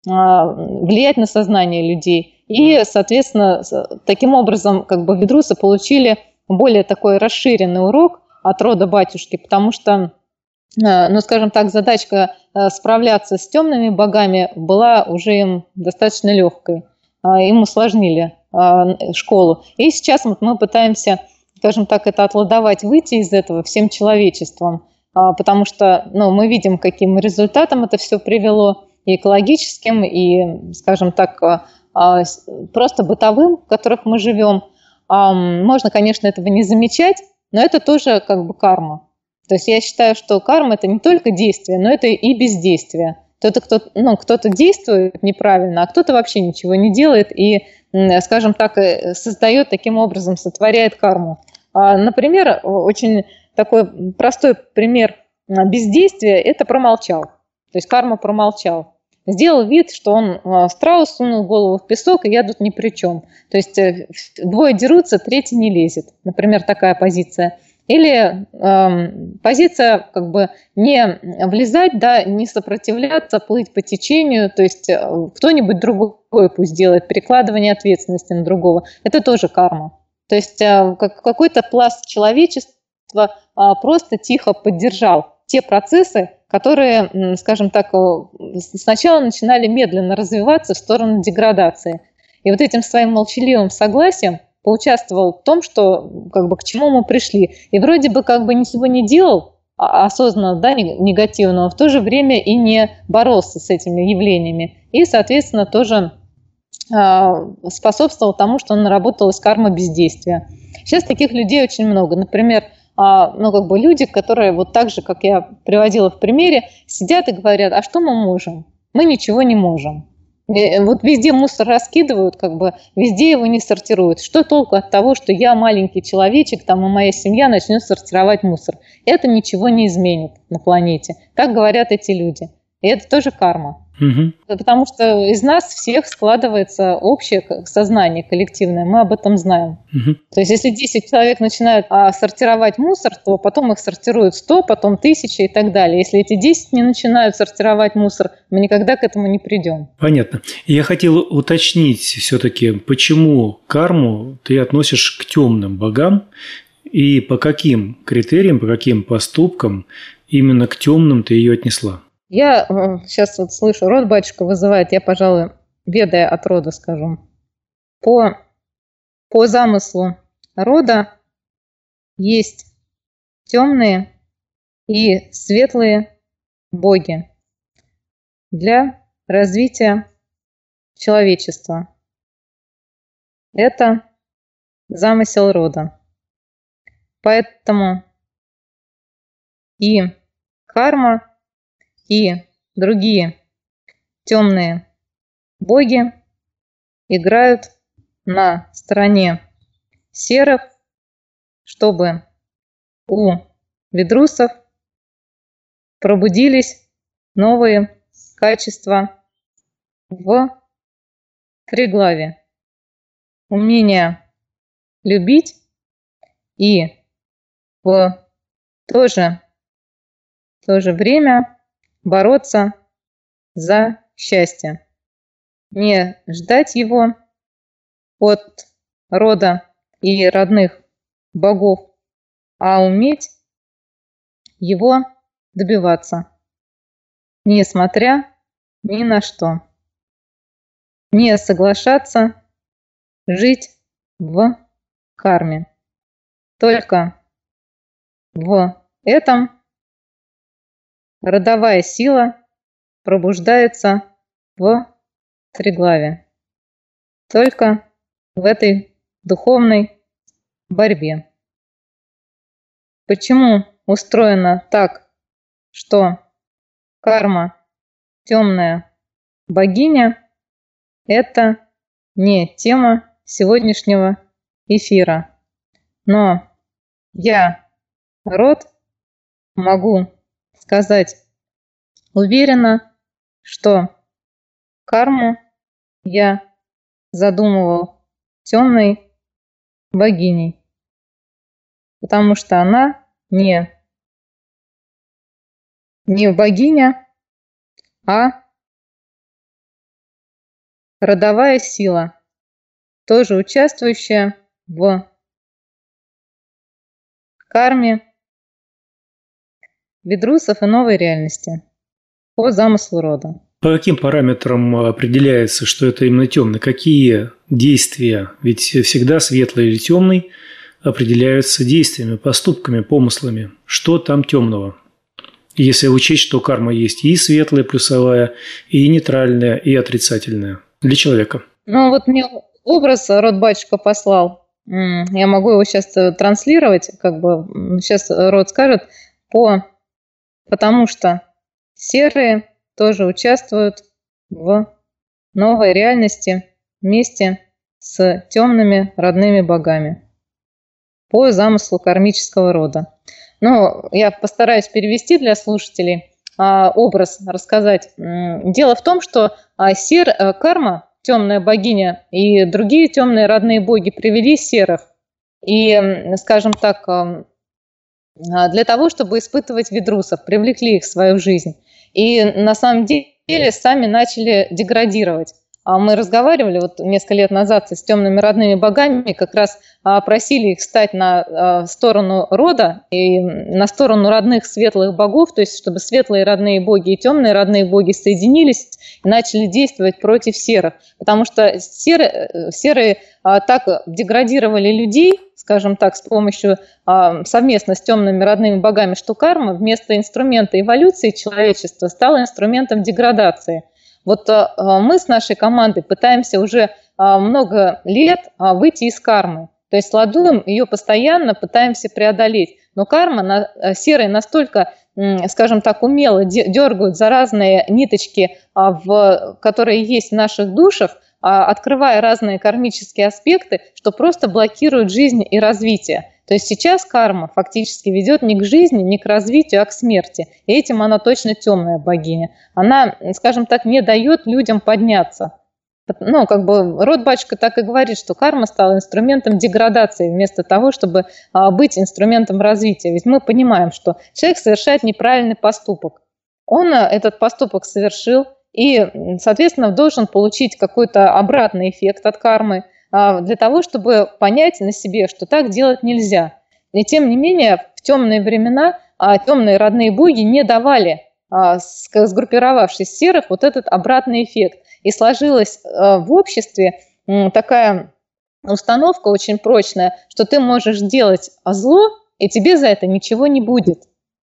влиять на сознание людей. И, соответственно, таким образом ведрусы получили более такой расширенный урок от рода батюшки, потому что, скажем так, задачка справляться с темными богами была уже им достаточно легкой. Им усложнили школу. И сейчас мы пытаемся, скажем так, это отладовать, выйти из этого всем человечеством, потому что мы видим, каким результатом это все привело, и экологическим, и, скажем так, просто бытовым, в которых мы живем. Можно, конечно, этого не замечать, но это тоже карма. То есть я считаю, что карма – это не только действие, но это и бездействие. Кто-то действует неправильно, а кто-то вообще ничего не делает и, скажем так, создает таким образом, сотворяет карму. Например, очень такой простой пример бездействия – это промолчал. То есть карма промолчал. Сделал вид, что он страус, сунул голову в песок, и я тут ни при чем. То есть двое дерутся, третий не лезет. Например, такая позиция. Или позиция не влезать, да, не сопротивляться, плыть по течению, то есть кто-нибудь другой пусть делает, перекладывание ответственности на другого. Это тоже карма. То есть какой-то пласт человечества просто тихо поддержал те процессы, которые, скажем так, сначала начинали медленно развиваться в сторону деградации. И этим своим молчаливым согласием поучаствовал в том, что к чему мы пришли. И вроде бы ничего не делал осознанно, да, негативного, в то же время и не боролся с этими явлениями. И, соответственно, тоже способствовал тому, что наработалась карма бездействия. Сейчас таких людей очень много. Например, люди, которые так же, как я приводила в примере, сидят и говорят: а что мы можем? Мы ничего не можем. Вот везде мусор раскидывают, как бы везде его не сортируют. Что толку от того, что я маленький человечек, там и моя семья начнет сортировать мусор? Это ничего не изменит на планете. Так говорят эти люди. И это тоже карма. Потому что из нас всех складывается общее сознание коллективное, мы об этом знаем. То есть если 10 человек начинают сортировать мусор, то потом их сортируют 100, потом 1000 и так далее. Если эти 10 не начинают сортировать мусор, мы никогда к этому не придем. Понятно. Я хотел уточнить все-таки, почему карму ты относишь к темным богам и по каким критериям, по каким поступкам именно к темным ты ее отнесла? Я сейчас вот слышу, род батюшка вызывает, я, пожалуй, ведая от рода скажу. По замыслу рода есть темные и светлые боги для развития человечества. Это замысел рода. Поэтому и карма, и другие темные боги играют на стороне серых, чтобы у ведрусов пробудились новые качества в триглаве. Умение любить и в то же время бороться за счастье. Не ждать его от рода и родных богов, а уметь его добиваться, несмотря ни на что. Не соглашаться жить в карме. Только в этом родовая сила пробуждается в триглаве. Только в этой духовной борьбе. Почему устроено так, что карма, темная богиня, это не тема сегодняшнего эфира. Но я, род, могу сказать уверенно, что карму я задумывал темной богиней, потому что она не богиня, а родовая сила, тоже участвующая в карме ведрусов и новой реальности по замыслу рода. По каким параметрам определяется, что это именно темный? Какие действия? Ведь всегда светлый или темный определяются действиями, поступками, помыслами. Что там темного? Если учесть, что карма есть и светлая, плюсовая, и нейтральная, и отрицательная для человека. Ну вот мне образ род батюшка послал. Я могу его сейчас транслировать, как бы сейчас род скажет, потому что серые тоже участвуют в новой реальности вместе с темными родными богами по замыслу кармического рода. Ну, я постараюсь перевести для слушателей, образ рассказать. Дело в том, что карма, темная богиня и другие темные родные боги привели серых. И, скажем так, для того, чтобы испытывать ведрусов, привлекли их в свою жизнь. И на самом деле сами начали деградировать. Мы разговаривали вот несколько лет назад с темными родными богами, как раз просили их встать на сторону рода и на сторону родных светлых богов, то есть чтобы светлые родные боги и темные родные боги соединились и начали действовать против серых. Потому что серые так деградировали людей, скажем так, с помощью совместно с темными родными богами, что карма вместо инструмента эволюции человечества стала инструментом деградации. Вот мы с нашей командой пытаемся уже много лет выйти из кармы. То есть ладуем ее постоянно, пытаемся преодолеть. Но карма серая настолько скажем так, умело дергают за разные ниточки, которые есть в наших душах, открывая разные кармические аспекты, что просто блокируют жизнь и развитие. То есть сейчас карма фактически ведет не к жизни, не к развитию, а к смерти. И этим она точно темная богиня. Она, скажем так, не дает людям подняться. Ну, как бы Род-батюшка так и говорит, что карма стала инструментом деградации вместо того, чтобы быть инструментом развития. Ведь мы понимаем, что человек совершает неправильный поступок. Он этот поступок совершил и, соответственно, должен получить какой-то обратный эффект от кармы для того, чтобы понять на себе, что так делать нельзя. И тем не менее, в темные времена темные родные боги не давали сгруппировавшись серых вот этот обратный эффект. И сложилась в обществе такая установка очень прочная, что ты можешь делать зло, и тебе за это ничего не будет.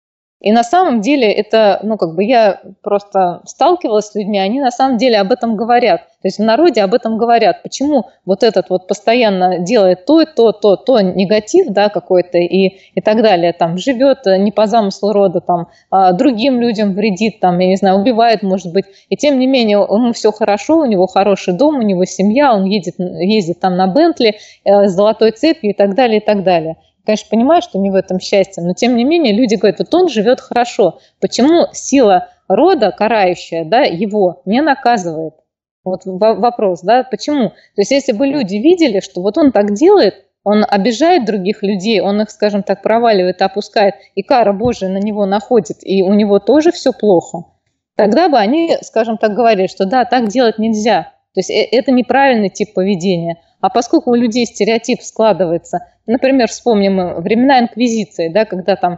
И на самом деле это, я просто сталкивалась с людьми, они на самом деле об этом говорят. То есть в народе об этом говорят. Почему вот этот вот постоянно делает то негатив, да, какой-то и так далее, там, живет не по замыслу рода, там, другим людям вредит, там, я не знаю, убивает, может быть. И тем не менее, ему все хорошо, у него хороший дом, у него семья, он ездит там на Бентли с золотой цепью и так далее, и так далее. Конечно, понимаю, что не в этом счастье, но тем не менее люди говорят, вот он живет хорошо. Почему сила рода, карающая, да, его не наказывает? Вот вопрос, да, почему? То есть если бы люди видели, что вот он так делает, он обижает других людей, он их, скажем так, проваливает, опускает, и кара Божия на него находит, и у него тоже все плохо, тогда бы они, скажем так, говорили, что да, так делать нельзя. То есть это неправильный тип поведения. А поскольку у людей стереотип складывается, например, вспомним времена инквизиции, да, когда там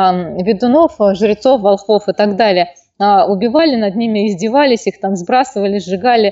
ведунов, жрецов, волхвов и так далее убивали, над ними издевались, их там сбрасывали, сжигали,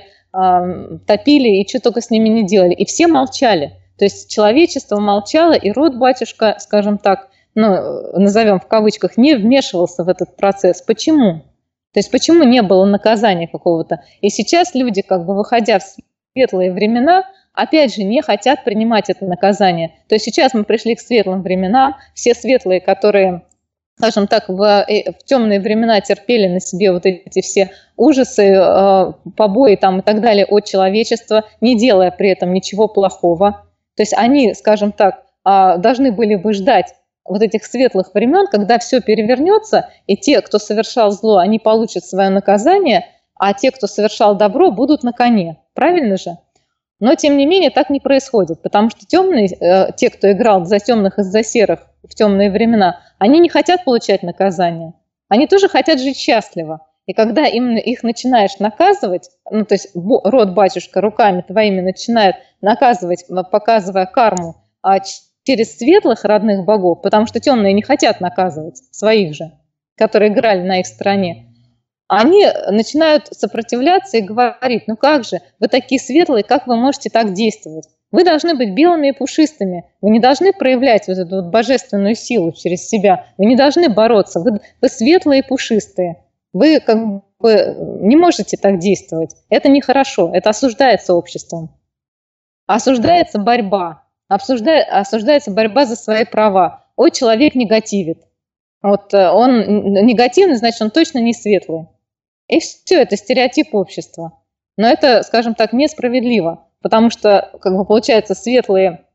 топили и что только с ними не делали. И все молчали. То есть человечество молчало, и Род-батюшка, скажем так, назовем в кавычках, не вмешивался в этот процесс. Почему? То есть почему не было наказания какого-то? И сейчас люди, как бы выходя в светлые времена, опять же, не хотят принимать это наказание. То есть сейчас мы пришли к светлым временам, все светлые, которые, скажем так, в темные времена терпели на себе вот эти все ужасы, побои там и так далее от человечества, не делая при этом ничего плохого. То есть они, скажем так, должны были бы ждать вот этих светлых времен, когда все перевернется, и те, кто совершал зло, они получат свое наказание, а те, кто совершал добро, будут на коне. Правильно же? Но, тем не менее, так не происходит, потому что темные, те, кто играл за темных и за серых в темные времена, они не хотят получать наказание. Они тоже хотят жить счастливо. И когда их начинаешь наказывать, то есть Род-батюшка руками твоими начинает наказывать, показывая карму через светлых родных богов, потому что темные не хотят наказывать своих же, которые играли на их стороне, они начинают сопротивляться и говорить, как же, вы такие светлые, как вы можете так действовать? Вы должны быть белыми и пушистыми, вы не должны проявлять вот эту вот божественную силу через себя, вы не должны бороться, вы светлые и пушистые, вы как бы не можете так действовать, это нехорошо, это осуждается обществом. Осуждается борьба, осуждается борьба за свои права. Ой, человек негативит. Вот он негативный, значит, он точно не светлый. И все, это стереотип общества. Но это, скажем так, несправедливо, потому что, как бы, получается, светлые,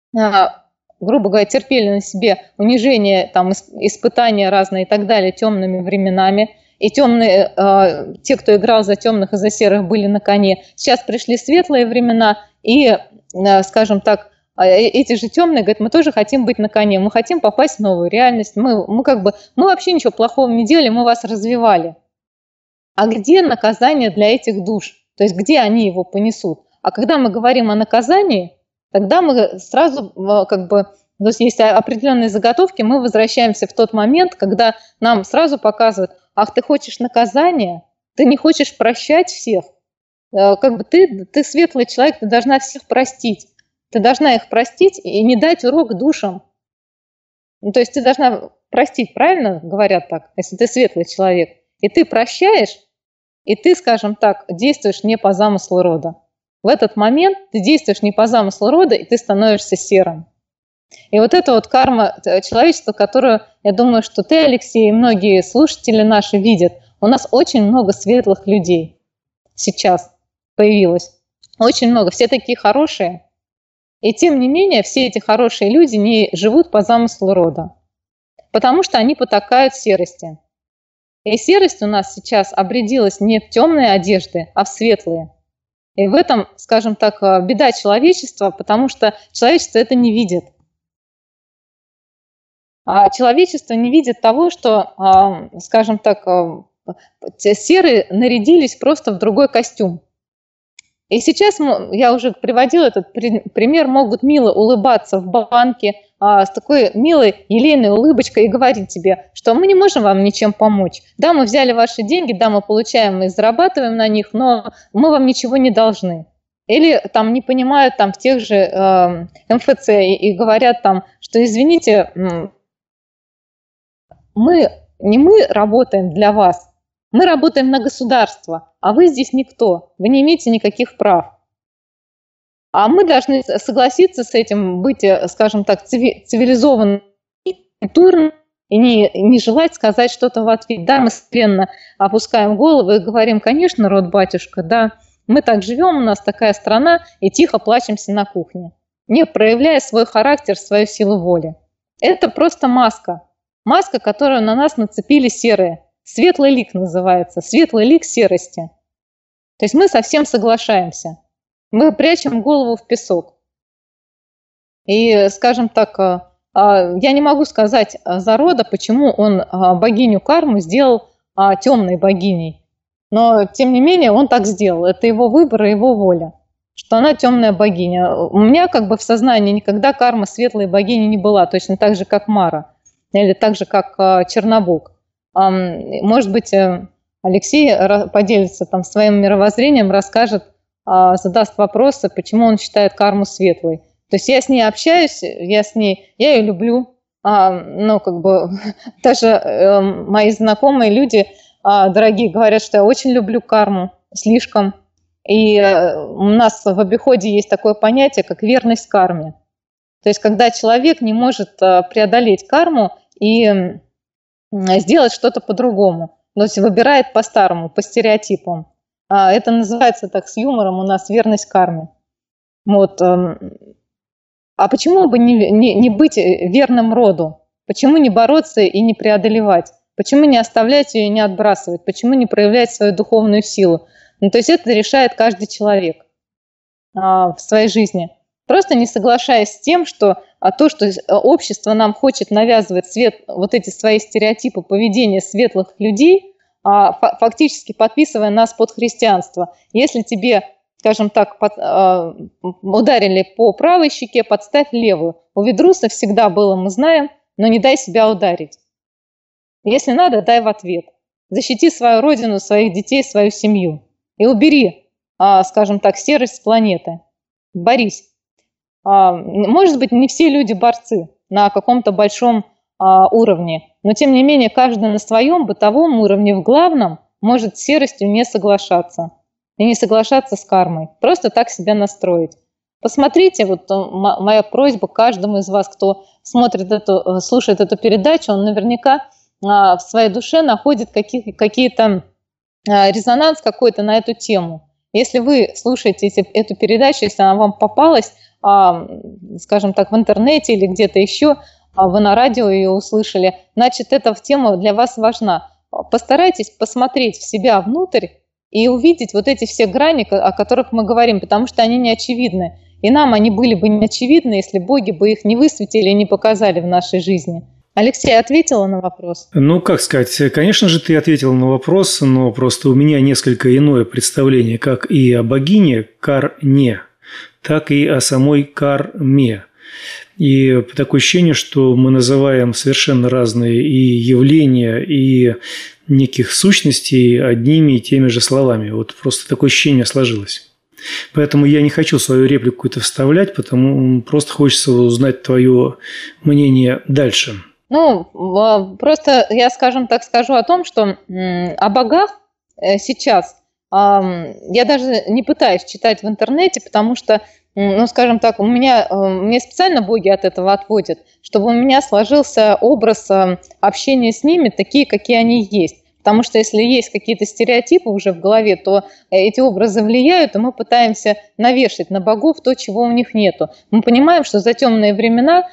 грубо говоря, терпели на себе унижение, там, испытания разные и так далее темными временами. И темные, те, кто играл за темных и за серых, были на коне. Сейчас пришли светлые времена, и, скажем так, эти же темные говорят, мы тоже хотим быть на коне, мы хотим попасть в новую реальность, мы вообще ничего плохого не делали, мы вас развивали. А где наказание для этих душ? То есть где они его понесут? А когда мы говорим о наказании, тогда мы сразу то есть есть определенные заготовки, мы возвращаемся в тот момент, когда нам сразу показывают, ах, ты хочешь наказания, ты не хочешь прощать всех, ты светлый человек, ты должна всех простить. Ты должна их простить и не дать урок душам. То есть ты должна простить, правильно говорят так, если ты светлый человек. И ты прощаешь, и ты, скажем так, действуешь не по замыслу рода. В этот момент ты действуешь не по замыслу рода, и ты становишься серым. И вот это вот карма человечества, которую, я думаю, что ты, Алексей, и многие слушатели наши видят. У нас очень много светлых людей сейчас появилось. Очень много. Все такие хорошие. И тем не менее, все эти хорошие люди не живут по замыслу рода. Потому что они потакают серости. И серость у нас сейчас обрядилась не в темные одежды, а в светлые. И в этом, скажем так, беда человечества, потому что человечество это не видит. А человечество не видит того, что, скажем так, серые нарядились просто в другой костюм. И сейчас, я уже приводила этот пример, могут мило улыбаться в банке с такой милой елейной улыбочкой и говорить тебе, что мы не можем вам ничем помочь. Да, мы взяли ваши деньги, да, мы получаем и зарабатываем на них, но мы вам ничего не должны. Или там не понимают там в тех же МФЦ и говорят там, что извините, не мы работаем для вас, мы работаем на государство, а вы здесь никто, вы не имеете никаких прав. А мы должны согласиться с этим, быть, скажем так, цивилизованным, культурным и не желать сказать что-то в ответ. Да, мы смиренно опускаем головы и говорим, конечно, род-батюшка, да, мы так живем, у нас такая страна, и тихо плачемся на кухне, не проявляя свой характер, свою силу воли. Это просто маска. Маска, которую на нас нацепили серые. Светлый лик называется. Светлый лик серости. То есть мы совсем соглашаемся. Мы прячем голову в песок. И, скажем так, я не могу сказать за рода, почему он богиню карму сделал темной богиней. Но, тем не менее, он так сделал. Это его выбор и его воля, что она темная богиня. У меня как бы в сознании никогда карма светлой богини не была, точно так же, как Мара. Или так же, как Чернобог. Может быть, Алексей поделится там своим мировоззрением, расскажет, задаст вопросы, почему он считает карму светлой. То есть я с ней общаюсь, я ее люблю. Ну, как бы, даже мои знакомые люди, дорогие, говорят, что я очень люблю карму, слишком. И у нас в обиходе есть такое понятие, как верность карме. То есть когда человек не может преодолеть карму и сделать что-то по-другому, то есть выбирает по-старому, по стереотипам. Это называется так с юмором у нас верность карме. Вот. А почему бы не быть верным роду? Почему не бороться и не преодолевать? Почему не оставлять ее и не отбрасывать? Почему не проявлять свою духовную силу? Ну, то есть это решает каждый человек в своей жизни. Просто не соглашаясь с тем, что то, что общество нам хочет навязывать вот эти свои стереотипы поведения светлых людей, фактически подписывая нас под христианство. Если тебе, скажем так, ударили по правой щеке, подставь левую. У Ведруса всегда было, мы знаем, но не дай себя ударить. Если надо, дай в ответ. Защити свою родину, своих детей, свою семью. И убери, скажем так, серость с планеты. Борись. Может быть, не все люди борцы на каком-то большом уровне, но тем не менее каждый на своем бытовом уровне в главном может с серостью не соглашаться и не соглашаться с кармой, просто так себя настроить. Посмотрите, вот моя просьба каждому из вас, кто слушает эту передачу, он наверняка в своей душе находит какие-то резонанс какой-то на эту тему. Если вы слушаете эту передачу, если она вам попалась, скажем так, в интернете или где-то еще, вы на радио ее услышали, значит, эта тема для вас важна. Постарайтесь посмотреть в себя внутрь и увидеть вот эти все грани, о которых мы говорим, потому что они не очевидны. И нам они были бы не очевидны, если боги бы их не высветили и не показали в нашей жизни. Алексей, ответила на вопрос? Ну, как сказать, конечно же, ты ответила на вопрос, но просто у меня несколько иное представление, как и о богине Карне, так и о самой карме. И такое ощущение, что мы называем совершенно разные и явления, и неких сущностей одними и теми же словами. Вот просто такое ощущение сложилось. Поэтому я не хочу свою реплику какую-то вставлять, потому просто хочется узнать твое мнение дальше. Ну, просто я, скажем так, скажу о том, что о богах сейчас я даже не пытаюсь читать в интернете, потому что ну, скажем так, мне специально боги от этого отводят, чтобы у меня сложился образ общения с ними такие, какие они есть. Потому что если есть какие-то стереотипы уже в голове, то эти образы влияют, и мы пытаемся навешать на богов то, чего у них нету. Мы понимаем, что за темные времена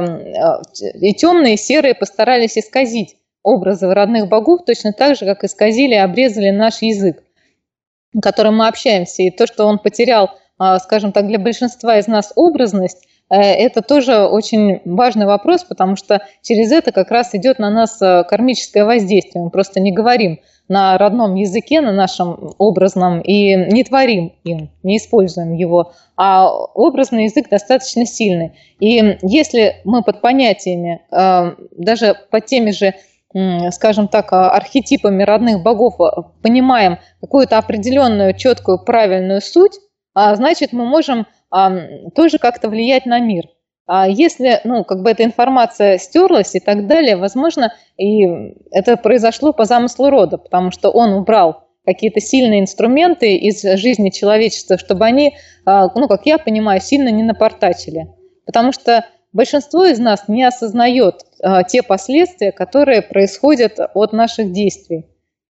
и темные, и серые постарались исказить образы родных богов точно так же, как исказили и обрезали наш язык, которым мы общаемся. И то, что он потерял, скажем так, для большинства из нас образность, это тоже очень важный вопрос, потому что через это как раз идет на нас кармическое воздействие. Мы просто не говорим на родном языке, на нашем образном, и не творим им, не используем его, а образный язык достаточно сильный. И если мы под понятиями, даже под теми же, скажем так, архетипами родных богов понимаем какую-то определенную, четкую, правильную суть, значит, мы можем тоже как-то влиять на мир. А если, эта информация стерлась и так далее, возможно, и это произошло по замыслу рода, потому что он убрал какие-то сильные инструменты из жизни человечества, чтобы они, как я понимаю, сильно не напортачили. Потому что большинство из нас не осознает те последствия, которые происходят от наших действий.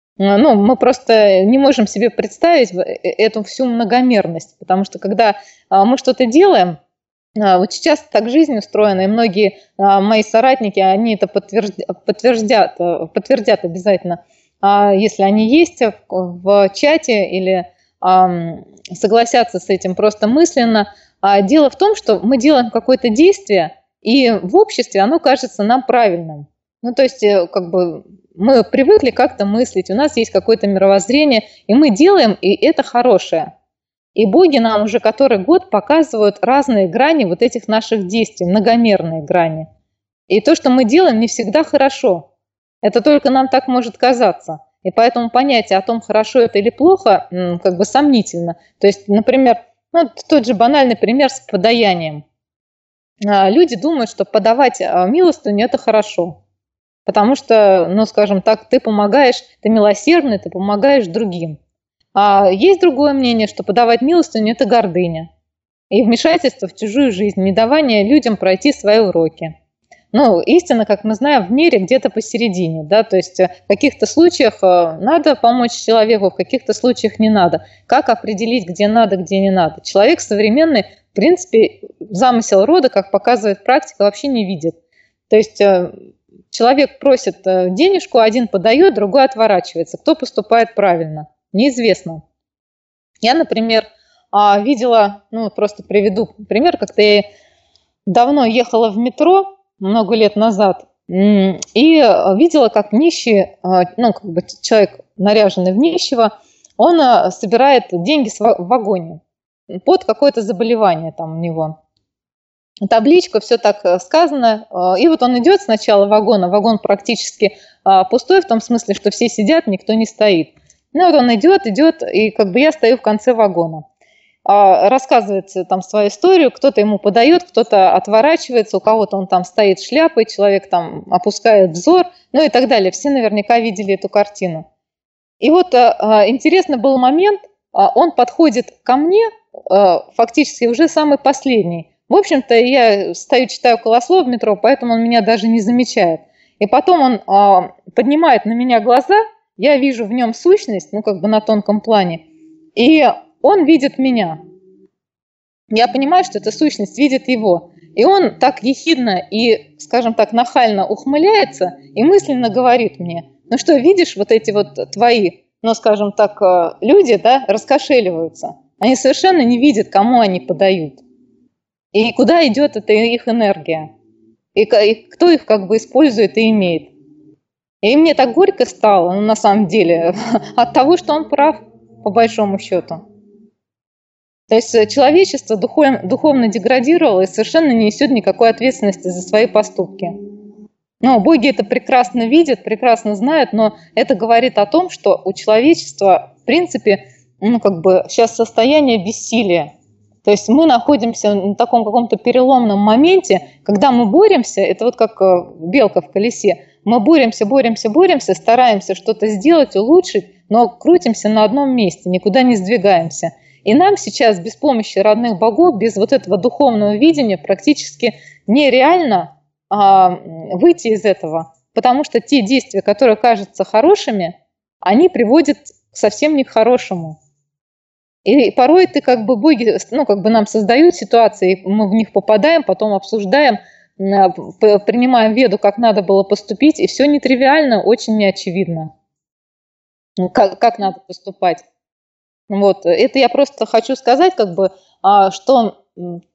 Мы просто не можем себе представить эту всю многомерность, потому что когда мы что-то делаем, вот сейчас так жизнь устроена, и многие мои соратники, они это подтвердят обязательно, если они есть в чате или согласятся с этим просто мысленно. Дело в том, что мы делаем какое-то действие, и в обществе оно кажется нам правильным. То есть, мы привыкли как-то мыслить, у нас есть какое-то мировоззрение, и мы делаем, и это хорошее. И боги нам уже который год показывают разные грани вот этих наших действий, многомерные грани. И то, что мы делаем, не всегда хорошо. Это только нам так может казаться. И поэтому понятие о том, хорошо это или плохо, сомнительно. То есть, например, тот же банальный пример с подаянием. Люди думают, что подавать милостыню – это хорошо. Потому что, скажем так, ты помогаешь, ты милосердный, ты помогаешь другим. А есть другое мнение, что подавать милостыню – это гордыня. И вмешательство в чужую жизнь, не давание людям пройти свои уроки. Истина, как мы знаем, в мире где-то посередине. Да? То есть в каких-то случаях надо помочь человеку, в каких-то случаях не надо. Как определить, где надо, где не надо? Человек современный, в принципе, замысел рода, как показывает практика, вообще не видит. То есть человек просит денежку, один подает, другой отворачивается. Кто поступает правильно? Неизвестно. Я, например, видела, просто приведу пример, как-то я давно ехала в метро, много лет назад, и видела, как нищий, человек, наряженный в нищего, он собирает деньги в вагоне под какое-то заболевание там у него. Табличка, все так сказано. И вот он идет сначала вагона, вагон практически пустой, в том смысле, что все сидят, никто не стоит. Вот он идет, и я стою в конце вагона. Рассказывает там свою историю, кто-то ему подает, кто-то отворачивается, у кого-то он там стоит шляпой, человек там опускает взор, и так далее. Все наверняка видели эту картину. И вот интересный был момент, он подходит ко мне, фактически уже самый последний. В общем-то, я стою, читаю колослов в метро, поэтому он меня даже не замечает. И потом он поднимает на меня глаза, я вижу в нем сущность, на тонком плане, и он видит меня. Я понимаю, что эта сущность видит его. И он так ехидно и, скажем так, нахально ухмыляется и мысленно говорит мне: что, видишь, вот эти вот твои, скажем так, люди, да, раскошеливаются. Они совершенно не видят, кому они подают. И куда идет эта их энергия. И кто их использует и имеет. И мне так горько стало, на самом деле, от того, что он прав, по большому счету. То есть человечество духовно деградировало и совершенно не несет никакой ответственности за свои поступки. Боги это прекрасно видят, прекрасно знают, но это говорит о том, что у человечества, в принципе, сейчас состояние бессилия. То есть мы находимся на таком каком-то переломном моменте, когда мы боремся, это вот как белка в колесе, мы боремся, стараемся что-то сделать, улучшить, но крутимся на одном месте, никуда не сдвигаемся. И нам сейчас без помощи родных богов, без вот этого духовного видения практически нереально выйти из этого. Потому что те действия, которые кажутся хорошими, они приводят совсем не к хорошему. И порой ты боги, нам создают ситуации, мы в них попадаем, потом обсуждаем, принимаем веду, как надо было поступить, и все нетривиально, очень неочевидно, как надо поступать. Вот. Это я просто хочу сказать, что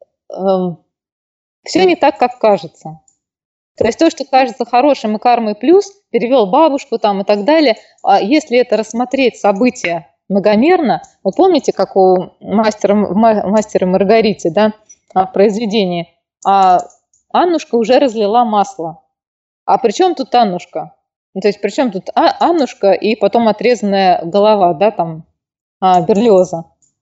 все не так, как кажется. То есть то, что кажется хорошим и кармой плюс, перевел бабушку там и так далее, если это рассмотреть события многомерно, вы помните, как у мастера и Маргарите, да, в произведении, Аннушка уже разлила масло. А при чем тут Аннушка? То есть при чем тут Аннушка и потом отрезанная голова, да, там, Берлиоза?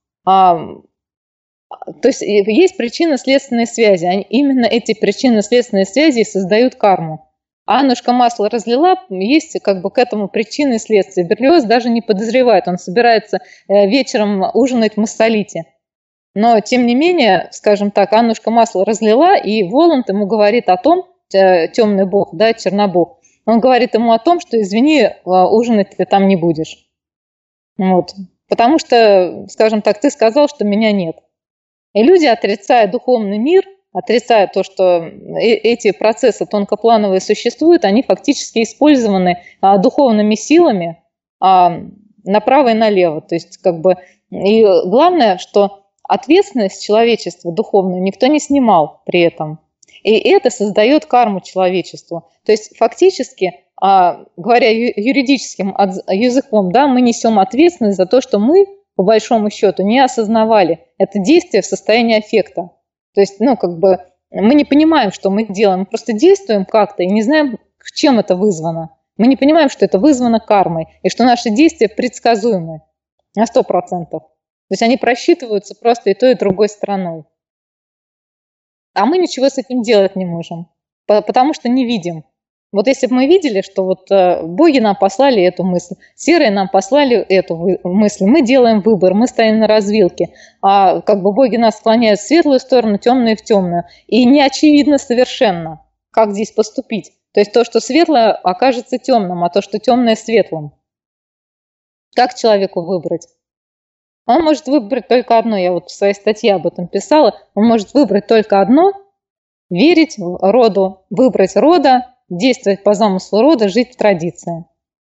То есть есть причинно-следственные связи. Именно эти причинно-следственные связи создают карму. Аннушка масло разлила, есть к этому причины и следствия. Берлиоз даже не подозревает, он собирается вечером ужинать в Массолите. Но, тем не менее, скажем так, Аннушка масло разлила, и Воланд ему говорит о том, темный бог, да, Чернобог, он говорит ему о том, что, извини, ужинать ты там не будешь. Вот. Потому что, скажем так, ты сказал, что меня нет. И люди, отрицая духовный мир, отрицая то, что эти процессы тонкоплановые существуют, они фактически использованы духовными силами направо и налево. То есть, и главное, что ответственность человечества духовную никто не снимал при этом. И это создает карму человечеству. То есть, фактически, говоря юридическим языком, да, мы несем ответственность за то, что мы, по большому счету, не осознавали это действие в состоянии аффекта. То есть, мы не понимаем, что мы делаем, мы просто действуем как-то и не знаем, чем это вызвано. Мы не понимаем, что это вызвано кармой, и что наши действия предсказуемы на 100%. То есть они просчитываются просто и той, и другой стороной. А мы ничего с этим делать не можем, потому что не видим. Вот если бы мы видели, что боги нам послали эту мысль, серые нам послали эту мысль, мы делаем выбор, мы стоим на развилке, а боги нас склоняют в светлую сторону, темную в темную. И не очевидно совершенно, как здесь поступить. То есть то, что светлое, окажется темным, а то, что темное, светлым. Как человеку выбрать? Он может выбрать только одно, я в своей статье об этом писала, он может выбрать только одно, верить роду, выбрать рода, действовать по замыслу рода, жить в традиции.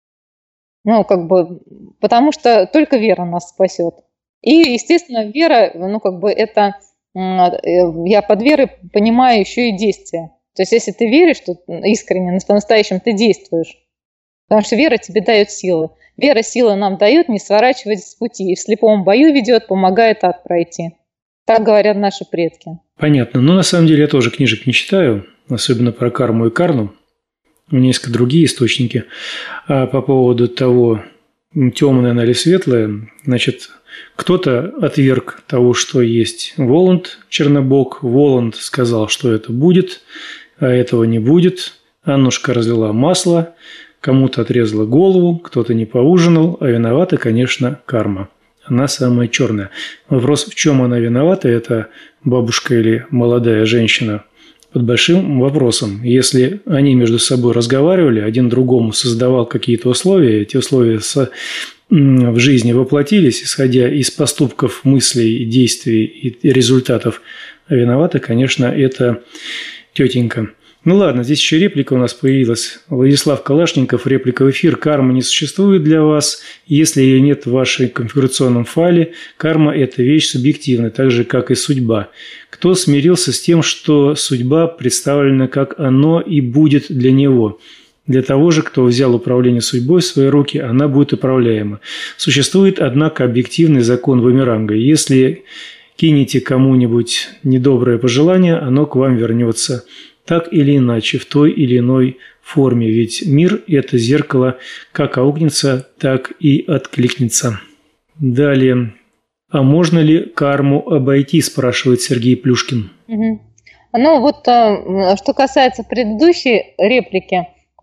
Потому что только вера нас спасет. И, естественно, вера, это, я под верой понимаю еще и действие. То есть, если ты веришь, что искренне, по-настоящему ты действуешь. Потому что вера тебе дает силы. Вера силы нам дает не сворачивать с пути. И в слепом бою ведет, помогает ад пройти. Так говорят наши предки. Понятно. Но на самом деле я тоже книжек не читаю, особенно про карму и карну. У меня есть другие источники. А по поводу того, темное она или светлое, значит, кто-то отверг того, что есть Воланд, Чернобог. Воланд сказал, что это будет, а этого не будет. Аннушка разлила масло, кому-то отрезала голову, кто-то не поужинал, а виновата, конечно, карма. Она самая черная. Вопрос, в чем она виновата, это бабушка или молодая женщина, под большим вопросом. Если они между собой разговаривали, один другому создавал какие-то условия, эти условия в жизни воплотились, исходя из поступков, мыслей, действий и результатов, виновата, конечно, это тетенька. Ну ладно, здесь еще реплика у нас появилась. Владислав Калашников, реплика в эфир. Карма не существует для вас. Если ее нет в вашем конфигурационном файле, карма – это вещь субъективная, так же, как и судьба. Кто смирился с тем, что судьба представлена как оно и будет для него? Для того же, кто взял управление судьбой в свои руки, она будет управляема. Существует, однако, объективный закон бумеранга. Если кинете кому-нибудь недоброе пожелание, оно к вам вернется. Так или иначе, в той или иной форме. Ведь мир – это зеркало, как аукнется, так и откликнется. Далее. А можно ли карму обойти, спрашивает Сергей Плюшкин. Что касается предыдущей реплики,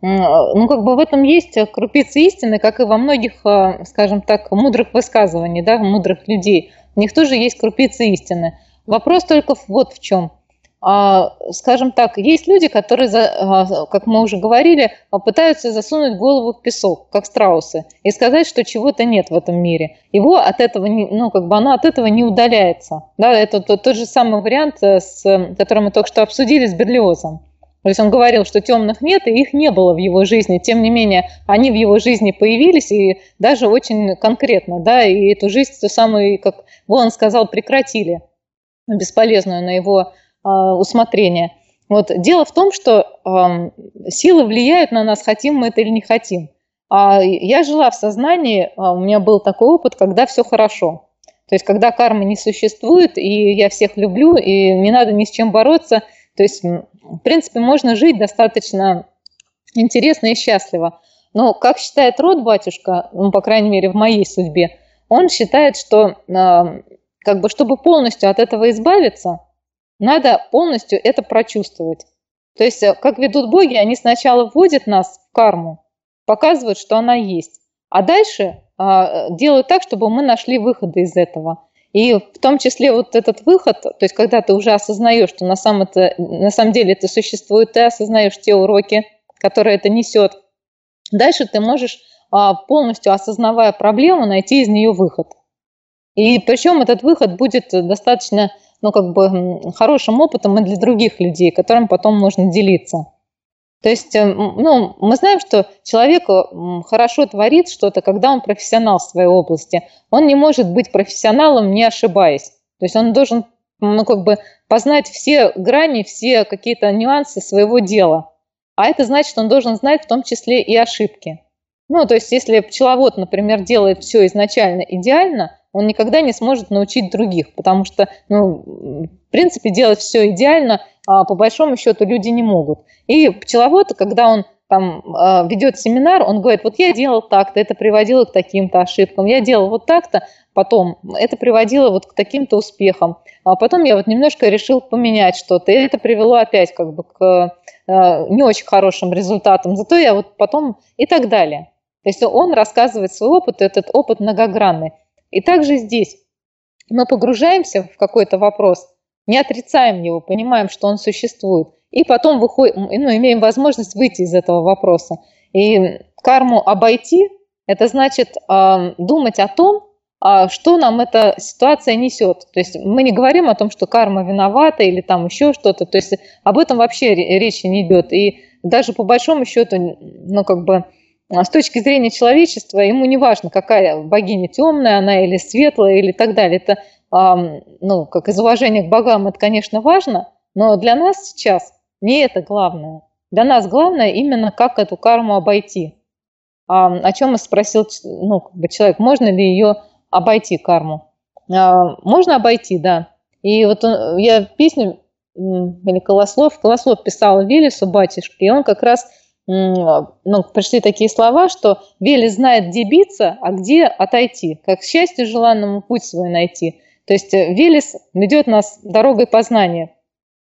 ну, как бы в этом есть крупица истины, как и во многих, скажем так, мудрых высказываниях, да, мудрых людей. У них тоже есть крупица истины. Вопрос только вот в чем. Скажем так, есть люди, которые, как мы уже говорили, пытаются засунуть голову в песок, как страусы, и сказать, что чего-то нет в этом мире. Его от этого, ну, как бы оно от этого не удаляется. Да, это тот же самый вариант, который мы только что обсудили с Берлиозом. То есть он говорил, что темных нет, и их не было в его жизни. Тем не менее, они в его жизни появились, и даже очень конкретно, да, и эту жизнь, ту самую, как Волан сказал, прекратили, бесполезную на его усмотрение. Вот. Дело в том, что силы влияют на нас, хотим мы это или не хотим. Я жила в сознании, у меня был такой опыт, когда все хорошо. То есть когда кармы не существует, и я всех люблю, и не надо ни с чем бороться. То есть, в принципе, можно жить достаточно интересно и счастливо. Но, как считает Род батюшка, ну, по крайней мере, в моей судьбе, он считает, что как бы, чтобы полностью от этого избавиться, надо полностью это прочувствовать. То есть, как ведут боги, они сначала вводят нас в карму, показывают, что она есть, а дальше делают так, чтобы мы нашли выходы из этого. И в том числе вот этот выход, то есть когда ты уже осознаешь, что на самом деле это существует, ты осознаешь те уроки, которые это несет, дальше ты можешь, полностью осознавая проблему, найти из нее выход. И причем этот выход будет достаточно, ну, как бы, хорошим опытом и для других людей, которым потом можно делиться. То есть, ну, мы знаем, что человек хорошо творит что-то, когда он профессионал в своей области. Он не может быть профессионалом, не ошибаясь. То есть он должен, ну, как бы, познать все грани, все какие-то нюансы своего дела. А это значит, он должен знать в том числе и ошибки. Ну, то есть, если пчеловод, например, делает все изначально идеально, он никогда не сможет научить других, потому что, ну, в принципе, делать все идеально, по большому счету, люди не могут. И пчеловод, когда он там ведет семинар, он говорит, вот я делал так-то, это приводило к таким-то ошибкам, я делал вот так-то, потом это приводило вот к таким-то успехам, а потом я вот немножко решил поменять что-то, и это привело опять как бы к не очень хорошим результатам, зато я вот потом и так далее. То есть он рассказывает свой опыт, этот опыт многогранный. И также здесь мы погружаемся в какой-то вопрос, не отрицаем его, понимаем, что он существует, и потом выходим, ну, имеем возможность выйти из этого вопроса. И карму обойти – это значит думать о том, что нам эта ситуация несет. То есть мы не говорим о том, что карма виновата или там еще что-то, то есть об этом вообще речи не идет. И даже по большому счету, ну, как бы, с точки зрения человечества, ему не важно, какая богиня, темная она или светлая или так далее. Это, ну, как из уважения к богам, это, конечно, важно, но для нас сейчас не это главное. Для нас главное именно, как эту карму обойти. О чем и спросил, ну, как бы, человек, можно ли ее обойти, карму. Можно обойти, да. И вот я песню, или Колослов писал Велесу, батюшке, и он как раз, ну, пришли такие слова, что Велес знает, где биться, а где отойти, как к счастью желанному путь свой найти. То есть Велес ведет нас дорогой познания,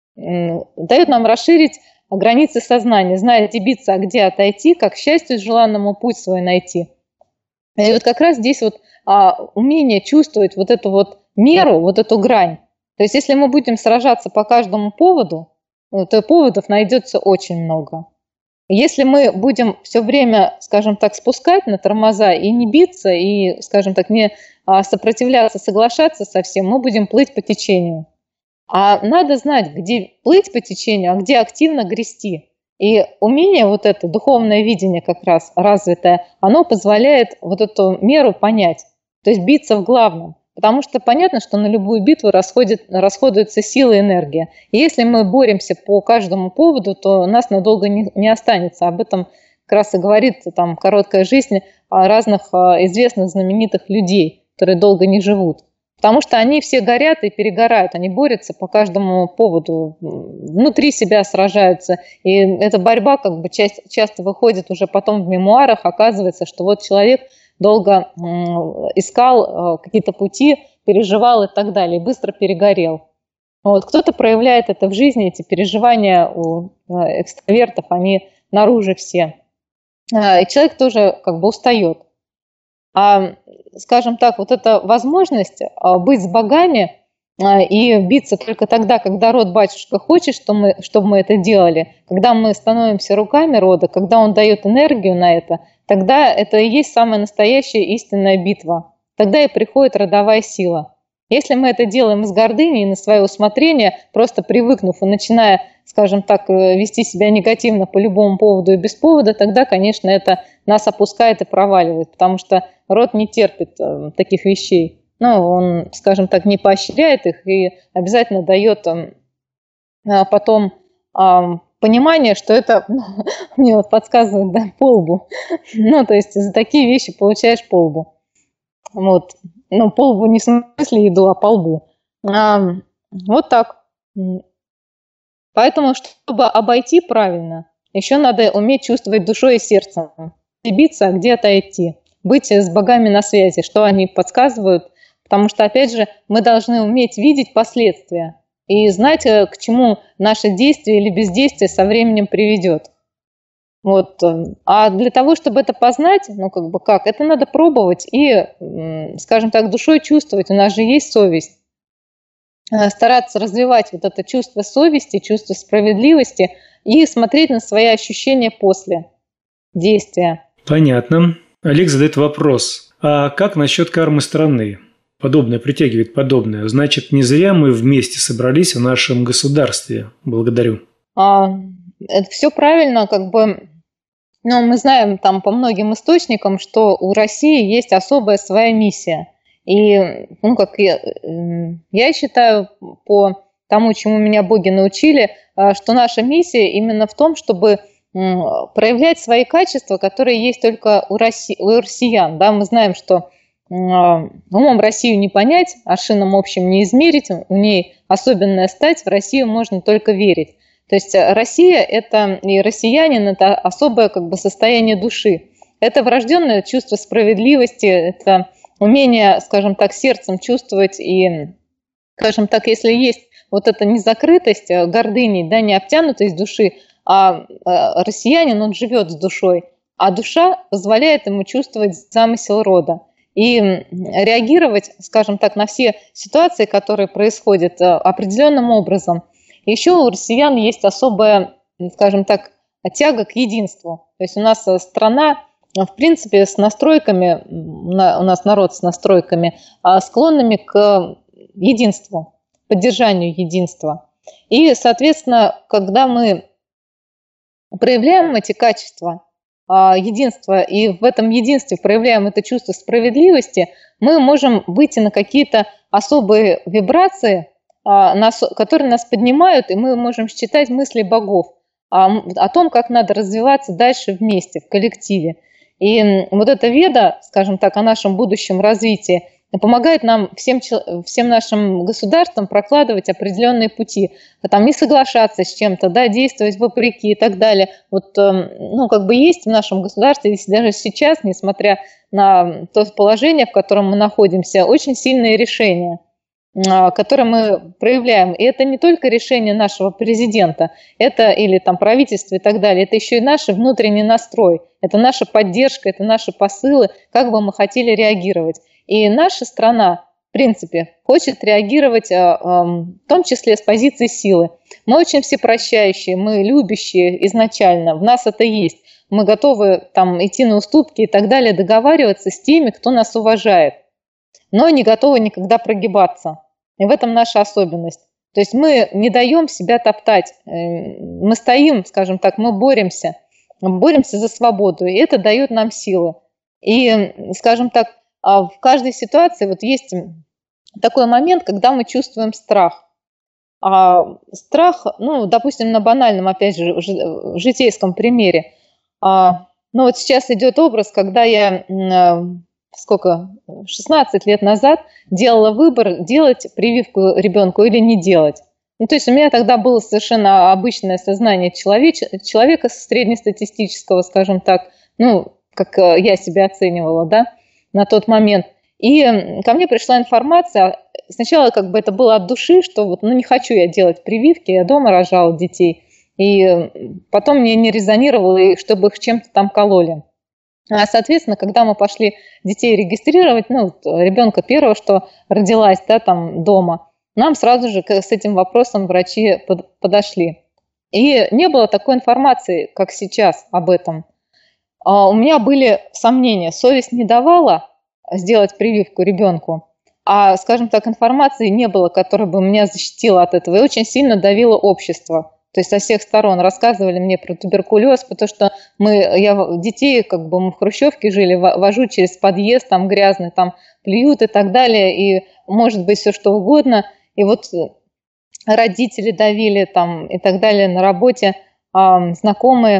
дает нам расширить границы сознания, знает, где биться, а где отойти, как к счастью желанному путь свой найти. И вот как раз здесь вот умение чувствовать вот эту вот меру, вот эту грань. То есть если мы будем сражаться по каждому поводу, то поводов найдется очень много. Если мы будем все время, скажем так, спускать на тормоза и не биться, и, скажем так, не сопротивляться, соглашаться со всем, мы будем плыть по течению. А надо знать, где плыть по течению, а где активно грести. И умение, вот это духовное видение как раз развитое, оно позволяет вот эту меру понять, то есть биться в главном. Потому что понятно, что на любую битву расходуется сила и энергия. И если мы боремся по каждому поводу, то нас надолго не останется. Об этом как раз и говорит там «Короткая жизнь» разных известных знаменитых людей, которые долго не живут. Потому что они все горят и перегорают, они борются по каждому поводу, внутри себя сражаются. И эта борьба как бы часто выходит уже потом в мемуарах, оказывается, что вот человек долго искал какие-то пути, переживал и так далее, и быстро перегорел. Вот. Кто-то проявляет это в жизни, эти переживания у экстравертов, они наружу все. и человек тоже как бы устает. А, скажем так, вот эта возможность быть с богами и биться только тогда, когда род батюшка хочет, чтобы мы это делали, когда мы становимся руками рода, когда он дает энергию на это, тогда это и есть самая настоящая истинная битва. Тогда и приходит родовая сила. Если мы это делаем из гордыни и на свое усмотрение, просто привыкнув и начиная, скажем так, вести себя негативно по любому поводу и без повода, тогда, конечно, это нас опускает и проваливает, потому что род не терпит таких вещей. Ну, он, скажем так, не поощряет их и обязательно дает потом понимание, что это, мне вот подсказывают, да, по лбу. Ну, то есть за такие вещи получаешь по лбу. Вот. Ну, по лбу не в смысле еду, а по лбу. Вот так. Поэтому, чтобы обойти правильно, еще надо уметь чувствовать душой и сердцем. Не биться, а где отойти. Быть с богами на связи, что они подсказывают. Потому что, опять же, мы должны уметь видеть последствия и знать, к чему наше действие или бездействие со временем приведет. Вот. А для того, чтобы это познать, ну как бы как, это надо пробовать и, скажем так, душой чувствовать. У нас же есть совесть. Стараться развивать вот это чувство совести, чувство справедливости и смотреть на свои ощущения после действия. Понятно. Олег задает вопрос. А как насчет кармы страны? Подобное притягивает подобное. Значит, не зря мы вместе собрались в нашем государстве. Благодарю. Это все правильно, как бы. Но мы знаем там по многим источникам, что у России есть особая своя миссия. И, ну, как я считаю, по тому, чему меня боги научили, что наша миссия именно в том, чтобы проявлять свои качества, которые есть только у россиян. Да? Мы знаем, что умом Россию не понять, аршином общим не измерить, у ней особенная стать, в Россию можно только верить. То есть Россия это и россиянин это особое как бы состояние души. Это врожденное чувство справедливости, это умение, скажем так, сердцем чувствовать и, скажем так, если есть вот эта незакрытость, гордыни, да, не обтянутость души, а россиянин, он живет с душой, а душа позволяет ему чувствовать замысел рода и реагировать, скажем так, на все ситуации, которые происходят определенным образом. Еще у россиян есть особая, скажем так, тяга к единству. То есть у нас страна, в принципе, с настройками, у нас народ с настройками, склонными к единству, поддержанию единства. И, соответственно, когда мы проявляем эти качества единства и в этом единстве проявляем это чувство справедливости, мы можем выйти на какие-то особые вибрации, которые нас поднимают, и мы можем считать мысли богов о том, как надо развиваться дальше вместе, в коллективе. И вот эта веда, скажем так, о нашем будущем развитии помогает нам всем нашим государствам прокладывать определенные пути, там, не соглашаться с чем-то, да, действовать вопреки и так далее. Вот, ну, как бы есть в нашем государстве, даже сейчас, несмотря на то положение, в котором мы находимся, очень сильные решения, которые мы проявляем. И это не только решение нашего президента, это или там правительства и так далее, это еще и наш внутренний настрой, это наша поддержка, это наши посылы, как бы мы хотели реагировать. И наша страна, в принципе, хочет реагировать в том числе с позиции силы. Мы очень всепрощающие, мы любящие изначально, в нас это есть. Мы готовы там идти на уступки и так далее, договариваться с теми, кто нас уважает, но не готовы никогда прогибаться. И в этом наша особенность. То есть мы не даем себя топтать, мы стоим, скажем так, мы боремся за свободу, и это дает нам силы. И, скажем так, в каждой ситуации вот есть такой момент, когда мы чувствуем страх. Страх, ну, допустим, на банальном, опять же, житейском примере. Ну, вот сейчас идет образ, когда я 16 лет назад делала выбор, делать прививку ребенку или не делать. Ну, то есть у меня тогда было совершенно обычное сознание человека среднестатистического, скажем так, ну, как я себя оценивала, да, на тот момент. И ко мне пришла информация, сначала как бы это было от души, что вот, ну, не хочу я делать прививки, я дома рожала детей. И потом мне не резонировало, чтобы их чем-то там кололи. Соответственно, когда мы пошли детей регистрировать, ребенка первого, что родилась, да, там дома, нам сразу же с этим вопросом врачи подошли. И не было такой информации, как сейчас об этом. У меня были сомнения, совесть не давала сделать прививку ребенку, а, скажем так, информации не было, которая бы меня защитила от этого, и очень сильно давило общество. То есть со всех сторон рассказывали мне про туберкулез, потому что я детей, мы в хрущевке жили, вожу через подъезд, там грязный, там плюют и так далее, и может быть все что угодно. И вот родители давили там и так далее на работе, знакомые.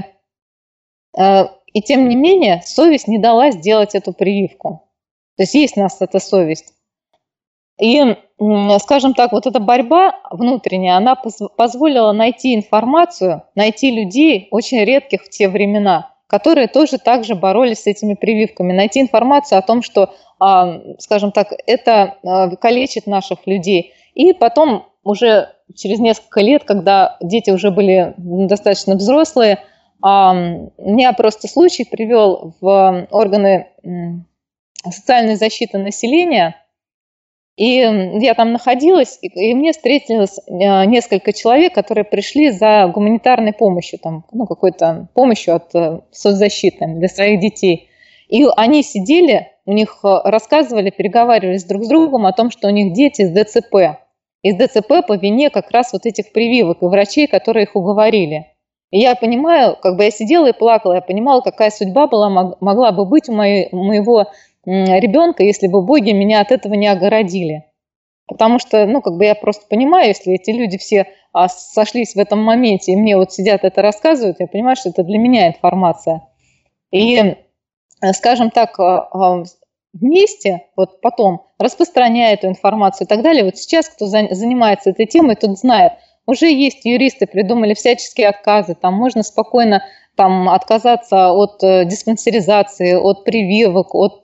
И тем не менее совесть не дала сделать эту прививку. То есть у нас эта совесть. И, скажем так, вот эта борьба внутренняя, она позволила найти информацию, найти людей, очень редких в те времена, которые тоже так же боролись с этими прививками, найти информацию о том, что, скажем так, это калечит наших людей. И потом уже через несколько лет, когда дети уже были достаточно взрослые, меня просто случай привел в органы социальной защиты населения. И я там находилась, и мне встретилось несколько человек, которые пришли за гуманитарной помощью, какой-то помощью от соцзащиты для своих детей. И они сидели, у них рассказывали, переговаривались друг с другом о том, что у них дети с ДЦП. И с ДЦП по вине как раз вот этих прививок и врачей, которые их уговорили. И я понимаю, я сидела и плакала, я понимала, какая судьба могла бы быть у моего ребенка, если бы боги меня от этого не огородили. Потому что, я просто понимаю, если эти люди все сошлись в этом моменте, и мне вот сидят это рассказывают, я понимаю, что это для меня информация. И, скажем так, вместе, вот потом, распространяя эту информацию и так далее, вот сейчас, кто занимается этой темой, тот знает, уже есть юристы, придумали всяческие отказы, там можно спокойно отказаться от диспансеризации, от прививок, от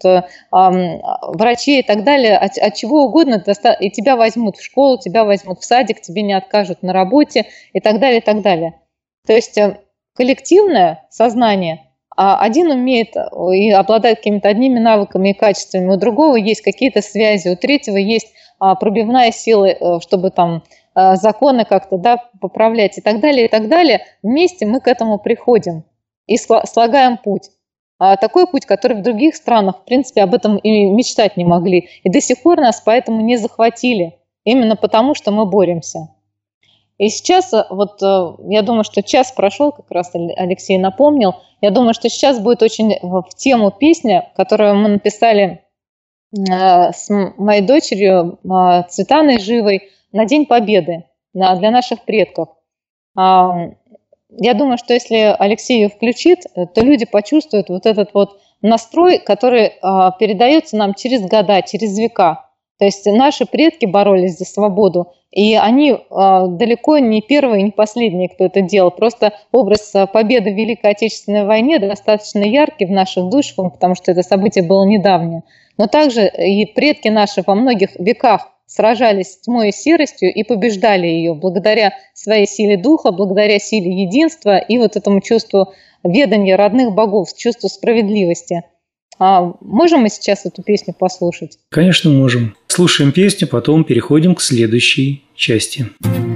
врачей и так далее, от чего угодно, и тебя возьмут в школу, тебя возьмут в садик, тебе не откажут на работе и так далее, и так далее. То есть коллективное сознание, один умеет и обладает какими-то одними навыками и качествами, у другого есть какие-то связи, у третьего есть пробивная сила, чтобы законы как-то поправлять и так далее, и так далее. Вместе мы к этому приходим и слагаем путь. Такой путь, который в других странах, в принципе, об этом и мечтать не могли. И до сих пор нас поэтому не захватили. Именно потому, что мы боремся. И сейчас, я думаю, что час прошел, как раз Алексей напомнил. Я думаю, что сейчас будет очень в тему песня, которую мы написали с моей дочерью Цветаной Живой на День Победы для наших предков. Я думаю, что если Алексей ее включит, то люди почувствуют вот этот настрой, который передается нам через года, через века. То есть наши предки боролись за свободу, и они далеко не первые и не последние, кто это делал. Просто образ победы в Великой Отечественной войне достаточно яркий в наших душах, потому что это событие было недавнее. Но также и предки наши во многих веках сражались с тьмой и серостью и побеждали ее благодаря своей силе духа, благодаря силе единства и этому чувству ведания родных богов, чувству справедливости. Можем мы сейчас эту песню послушать? Конечно, можем. Слушаем песню, потом переходим к следующей части.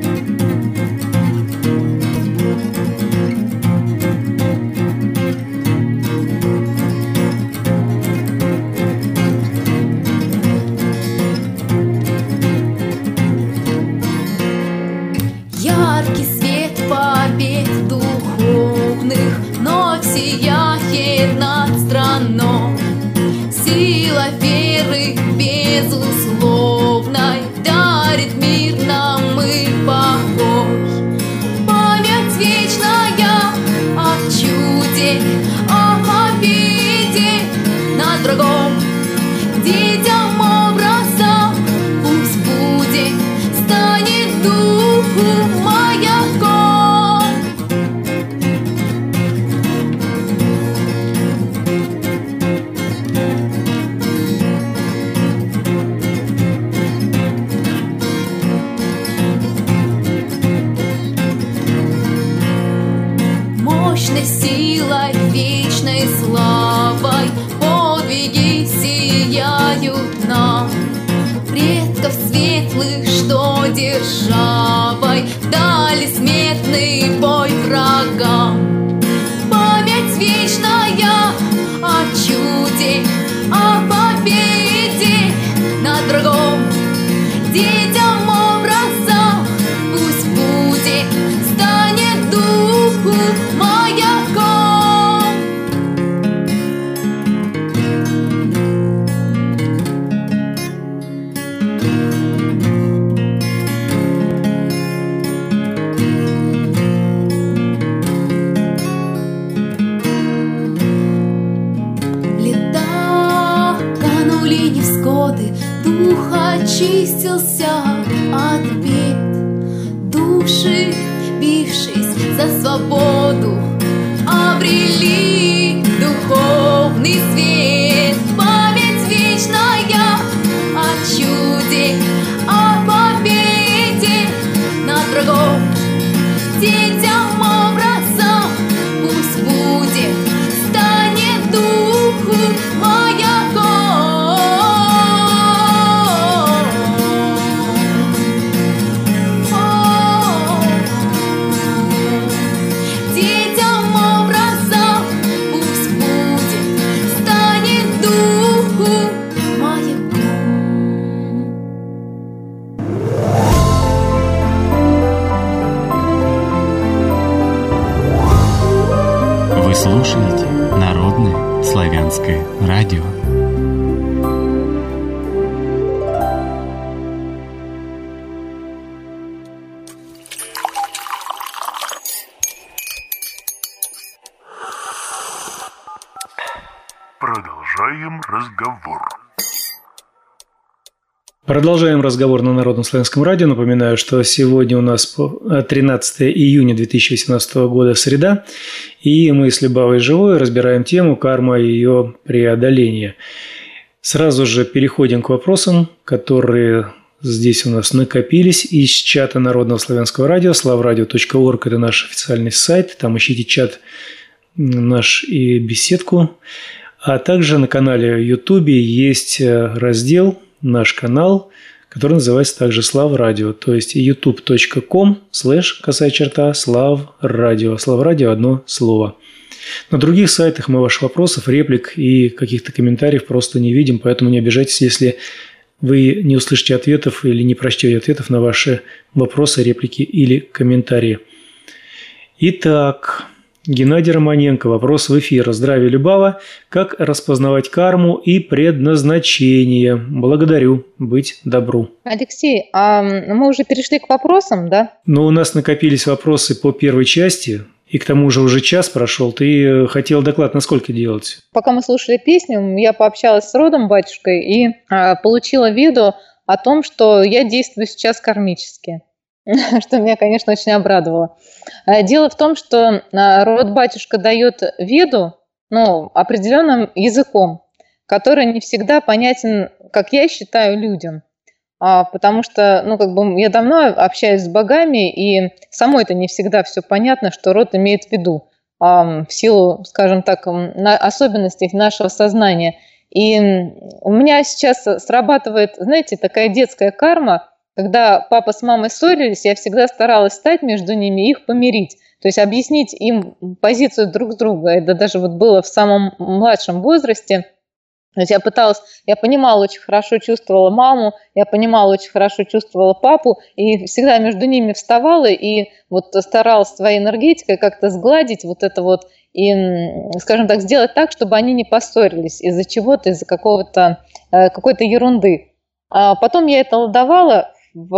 Яркий свет побед духовных вновь сияет над страной. Сила веры безусловной дарит мир нам и предков светлых, что державой дали смертный бой врагам. Память вечная о чуде, о победе над врагом. Детям образа пусть будет, станет духу маяком. Лета канули невзгоды, дух очистился от бед. Души, бившись за свободу, обрели духовный свет. Память вечная о чуде, о победе над врагом. Детям образом пусть будет, станет духу маяком. Детям образом пусть будет, станет духу маяком. Вы слушаете Народное славянское радио. Продолжаем разговор. Продолжаем разговор на Народном славянском радио. Напоминаю, что сегодня у нас 13 июня 2018 года, среда, и мы с Любавой Живой разбираем тему «Карма и ее преодоление». Сразу же переходим к вопросам, которые здесь у нас накопились из чата Народного славянского радио. slavradio.org – это наш официальный сайт. Там ищите чат наш и беседку. А также на канале в YouTube есть раздел «Наш канал», который называется также «Славрадио», то есть youtube.com/Славрадио. Славрадио – одно слово. На других сайтах мы ваших вопросов, реплик и каких-то комментариев просто не видим, поэтому не обижайтесь, если вы не услышите ответов или не прочтете ответов на ваши вопросы, реплики или комментарии. Итак, Геннадий Романенко. Вопрос в эфир. Здравия, Любава. Как распознавать карму и предназначение? Благодарю. Быть добру. Алексей, а мы уже перешли к вопросам, да? Но у нас накопились вопросы по первой части, и к тому же уже час прошел. Ты хотел доклад на сколько делать? Пока мы слушали песню, я пообщалась с родом батюшкой и получила веду о том, что я действую сейчас кармически. Что меня, конечно, очень обрадовало. Дело в том, что род батюшка дает веду определенным языком, который не всегда понятен, как я считаю, людям. Потому что я давно общаюсь с богами, и самой это не всегда все понятно, что род имеет в виду, в силу, скажем так, особенностей нашего сознания. И у меня сейчас срабатывает, знаете, такая детская карма. Когда папа с мамой ссорились, я всегда старалась стать между ними и их помирить. То есть объяснить им позицию друг с друга. Это даже было в самом младшем возрасте. То есть я понимала, очень хорошо чувствовала маму, я понимала, очень хорошо чувствовала папу, и всегда между ними вставала и старалась своей энергетикой как-то сгладить и, скажем так, сделать так, чтобы они не поссорились из-за чего-то, из-за какой-то ерунды. А потом я это ладовала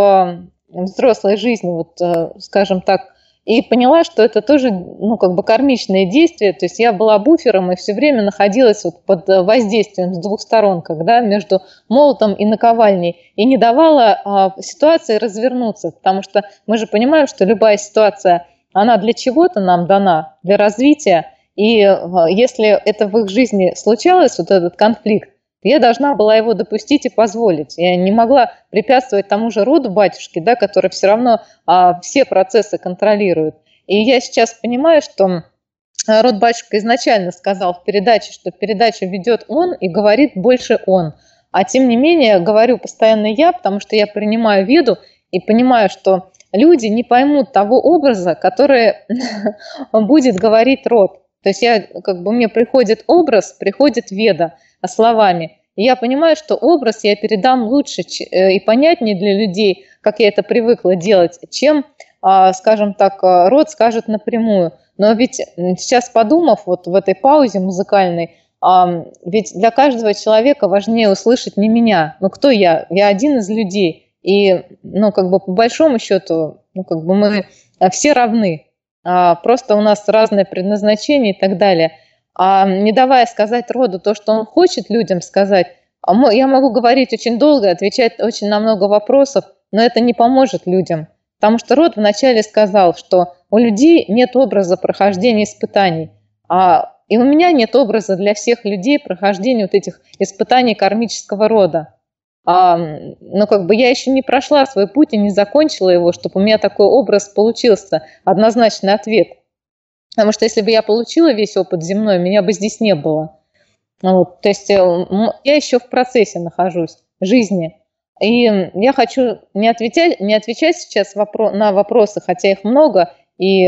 в взрослой жизни, скажем так, и поняла, что это тоже, кармичные действия. То есть я была буфером и все время находилась под воздействием с двух сторон, когда между молотом и наковальней, и не давала ситуации развернуться, потому что мы же понимаем, что любая ситуация, она для чего-то нам дана, для развития, и если это в их жизни случалось, этот конфликт, я должна была его допустить и позволить. Я не могла препятствовать тому же роду батюшки, да, который все равно все процессы контролирует. И я сейчас понимаю, что род батюшка изначально сказал в передаче, что передачу ведет он и говорит больше он. А тем не менее, говорю постоянно я, потому что я принимаю веду и понимаю, что люди не поймут того образа, который будет говорить род. То есть мне приходит образ, приходит веда словами. И я понимаю, что образ я передам лучше и понятнее для людей, как я это привыкла делать, чем, скажем так, род скажет напрямую. Но ведь сейчас подумав вот в этой паузе музыкальной, ведь для каждого человека важнее услышать не меня. Ну кто я? Я один из людей. И по большому счету мы все равны. Просто у нас разное предназначение и так далее. Не давая сказать роду то, что он хочет людям сказать, я могу говорить очень долго, отвечать очень на много вопросов, но это не поможет людям. Потому что род вначале сказал, что у людей нет образа прохождения испытаний. И у меня нет образа для всех людей прохождения вот этих испытаний кармического рода. Я еще не прошла свой путь и не закончила его, чтобы у меня такой образ получился, однозначный ответ. Потому что если бы я получила весь опыт земной, меня бы здесь не было. То есть я еще в процессе нахожусь жизни. И я хочу не отвечать сейчас на вопросы, хотя их много, и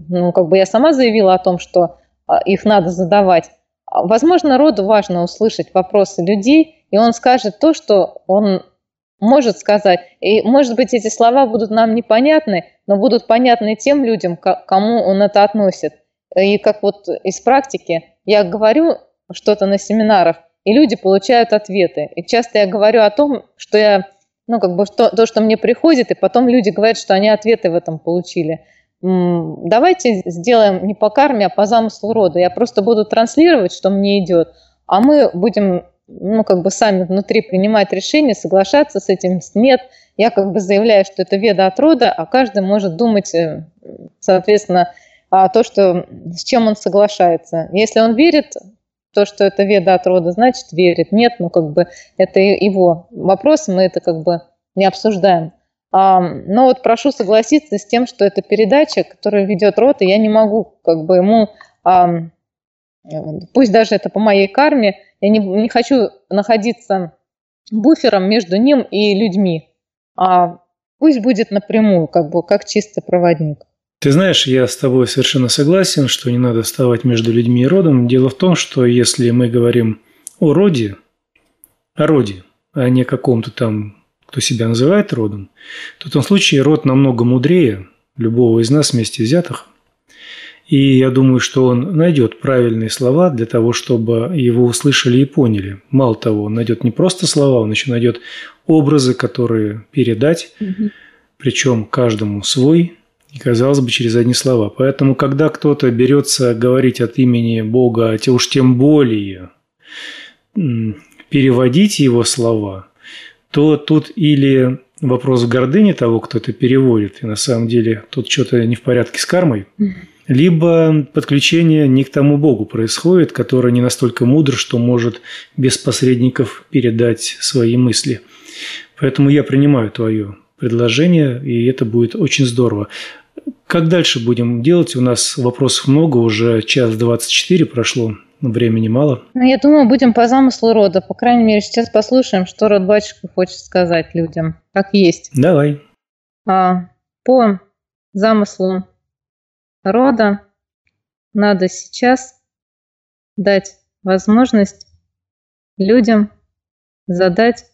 я сама заявила о том, что их надо задавать. Возможно, роду важно услышать вопросы людей, и он скажет то, что он может сказать. И, может быть, эти слова будут нам непонятны, но будут понятны тем людям, к кому он это относит. И как вот из практики я говорю что-то на семинарах, и люди получают ответы. И часто я говорю о том, что я, то, что мне приходит, и потом люди говорят, что они ответы в этом получили. Давайте сделаем не по карме, а по замыслу рода. Я просто буду транслировать, что мне идет, а мы будем сами внутри принимать решение, соглашаться с этим, нет. Я заявляю, что это веда от рода, а каждый может думать, соответственно, с чем он соглашается. Если он верит в то, что это веда от рода, значит верит. Нет, это его вопрос, мы это не обсуждаем. Но вот прошу согласиться с тем, что это передача, которую ведет род, и я не могу ему, пусть даже это по моей карме, я не хочу находиться буфером между ним и людьми, пусть будет напрямую, как чистый проводник. Ты знаешь, я с тобой совершенно согласен, что не надо вставать между людьми и родом. Дело в том, что если мы говорим о роде, а не о каком-то там, кто себя называет родом, то в том случае род намного мудрее любого из нас вместе взятых. И я думаю, что он найдет правильные слова для того, чтобы его услышали и поняли. Мало того, он найдет не просто слова, он еще найдет образы, которые передать, причем каждому свой, и, казалось бы, через одни слова. Поэтому, когда кто-то берется говорить от имени Бога, а уж тем более переводить его слова, то тут или вопрос в гордыне того, кто это переводит, и на самом деле тут что-то не в порядке с кармой, либо подключение не к тому Богу происходит, который не настолько мудр, что может без посредников передать свои мысли. Поэтому я принимаю твое предложение, и это будет очень здорово. Как дальше будем делать? У нас вопросов много, уже 1:24 прошло, времени мало. Я думаю, будем по замыслу рода. По крайней мере, сейчас послушаем, что род батюшка хочет сказать людям, как есть. Давай. По замыслу рода надо сейчас дать возможность людям задать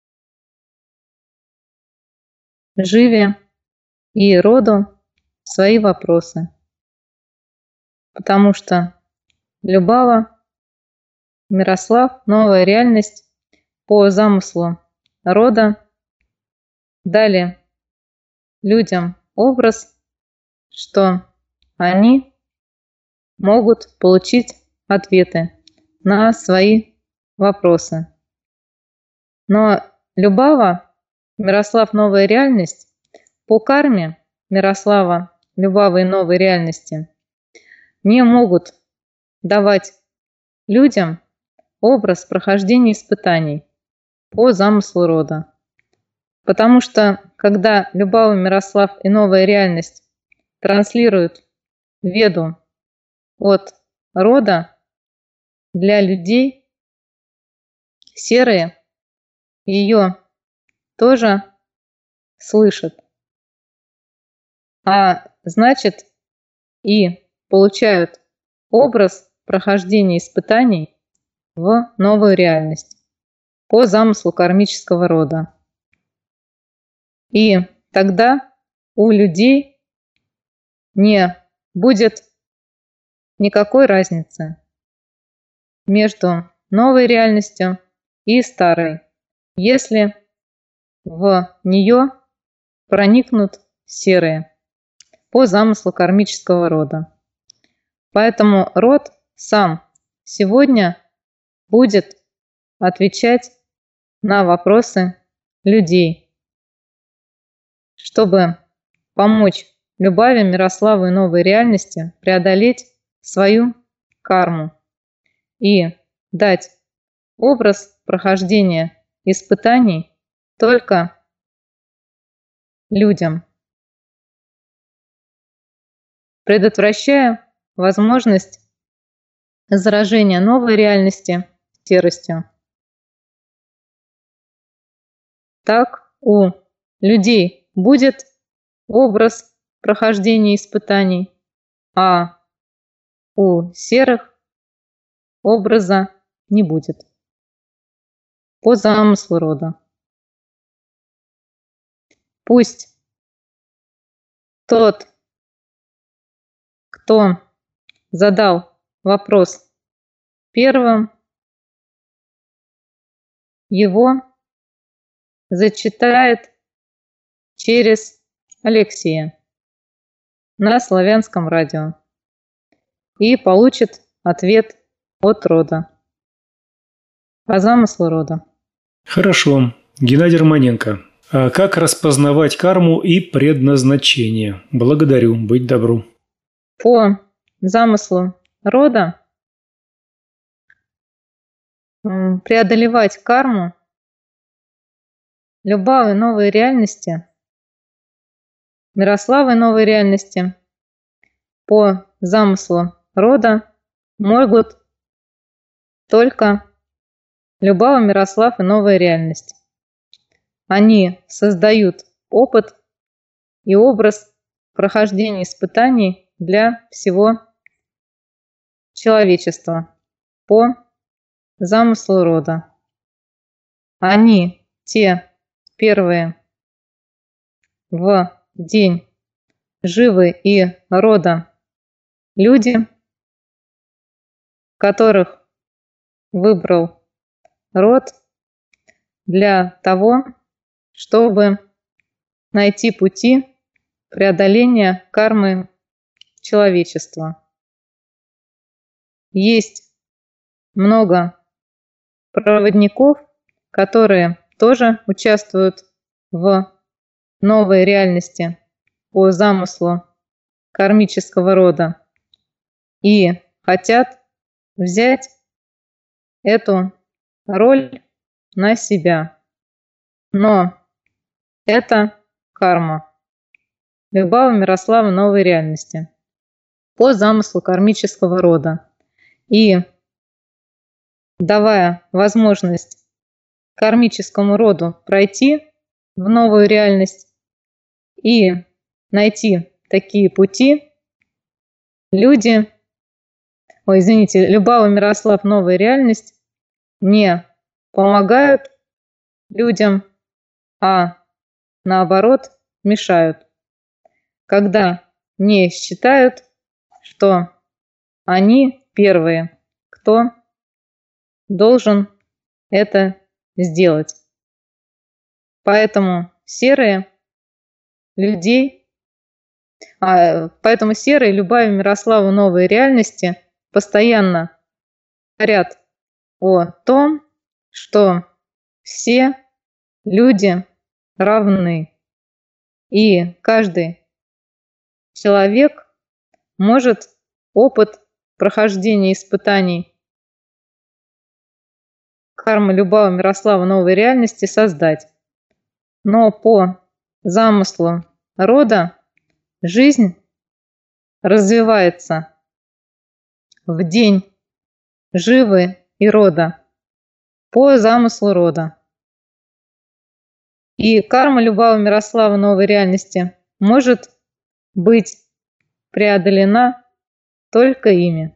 Живе и роду свои вопросы. Потому что Любава, Мирослав, новая реальность по замыслу рода дали людям образ, что они могут получить ответы на свои вопросы. Но Любава, Мирослав, новая реальность по карме Мирослава, Любавы и новой реальности не могут давать людям образ прохождения испытаний по замыслу рода. Потому что, когда Любава, Мирослав и новая реальность транслируют веду от рода, для людей серые ее тоже слышат, а значит и получают образ прохождения испытаний в новую реальность по замыслу кармического рода. И тогда у людей не будет никакой разницы между новой реальностью и старой, если в нее проникнут серые по замыслу кармического рода. Поэтому род сам сегодня будет отвечать на вопросы людей, чтобы помочь Любави, Мирославу и новой реальности преодолеть свою карму и дать образ прохождения испытаний только людям, предотвращая возможность заражения новой реальности серостью. Так у людей будет образ прохождения испытаний, а у серых образа не будет по замыслу рода. Пусть тот, кто задал вопрос первым, его зачитает через Алексея на славянском радио и получит ответ от рода, по замыслу рода. Хорошо. Геннадий Романенко. А как распознавать карму и предназначение? Благодарю. Быть добру. По замыслу рода преодолевать карму Любавы новой реальности, Мирославы новой реальности по замыслу рода могут только Любава, Мирослав и новая реальность. Они создают опыт и образ прохождения испытаний для всего человечества по замыслу рода. Они те первые в день живы и рода люди, которых выбрал род для того, чтобы найти пути преодоления кармы человечества. Есть много проводников, которые тоже участвуют в новой реальности по замыслу кармического рода и хотят взять эту роль на себя. Но это карма. Любава, Мирослава новой реальности по замыслу кармического рода. И давая возможность кармическому роду пройти в новую реальность и найти такие пути, Любава, Мирослав новая реальность не помогают людям, а наоборот мешают, когда не считают, что они первые, кто должен это сделать. Поэтому серые Любави, Мирославу новой реальности постоянно говорят о том, что все люди равны, и каждый человек может опыт прохождения испытаний кармы Любавы, Мирослава новой реальности создать. Но по замыслу рода жизнь развивается в день живы и рода по замыслу рода. И карма Любава Мирослава новой реальности может быть преодолена только ими.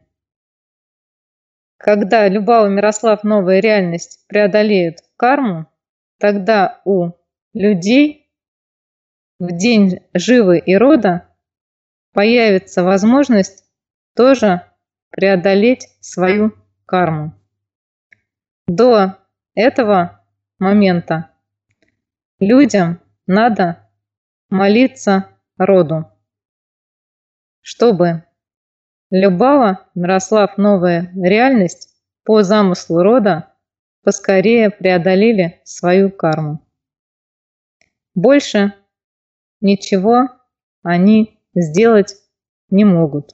Когда Любава Мирослав новая реальность преодолеют карму, тогда у людей в день живы и рода появится возможность тоже преодолеть свою карму. До этого момента людям надо молиться роду, чтобы Любава Мирослав новая реальность по замыслу рода поскорее преодолели свою карму. Больше ничего они сделать не могут.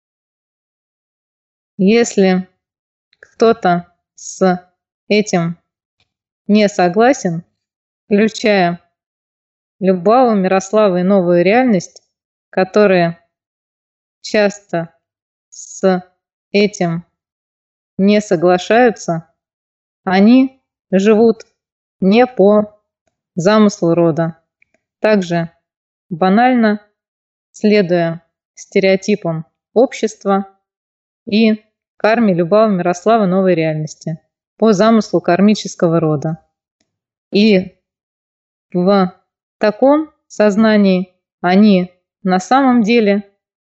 Если кто-то с этим не согласен, включая Любаву Мирославу и новую реальность, которые часто с этим не соглашаются, они живут не по замыслу рода. Также банально, следуя стереотипам общества и карме Любавы Мирослава новой реальности по замыслу кармического рода. И в таком сознании они на самом деле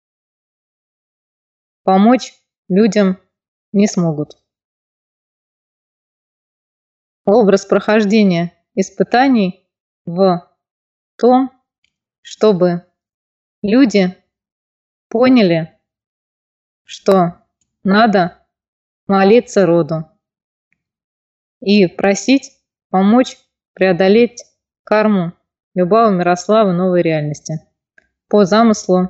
помочь людям не смогут. Образ прохождения испытаний в том, чтобы люди поняли, что надо молиться роду и просить помочь преодолеть карму Любавы Мирославы новой реальности по замыслу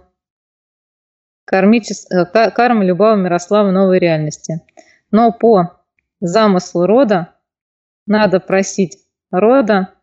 кармы Любавы Мирославы новой реальности. Но по замыслу рода надо просить рода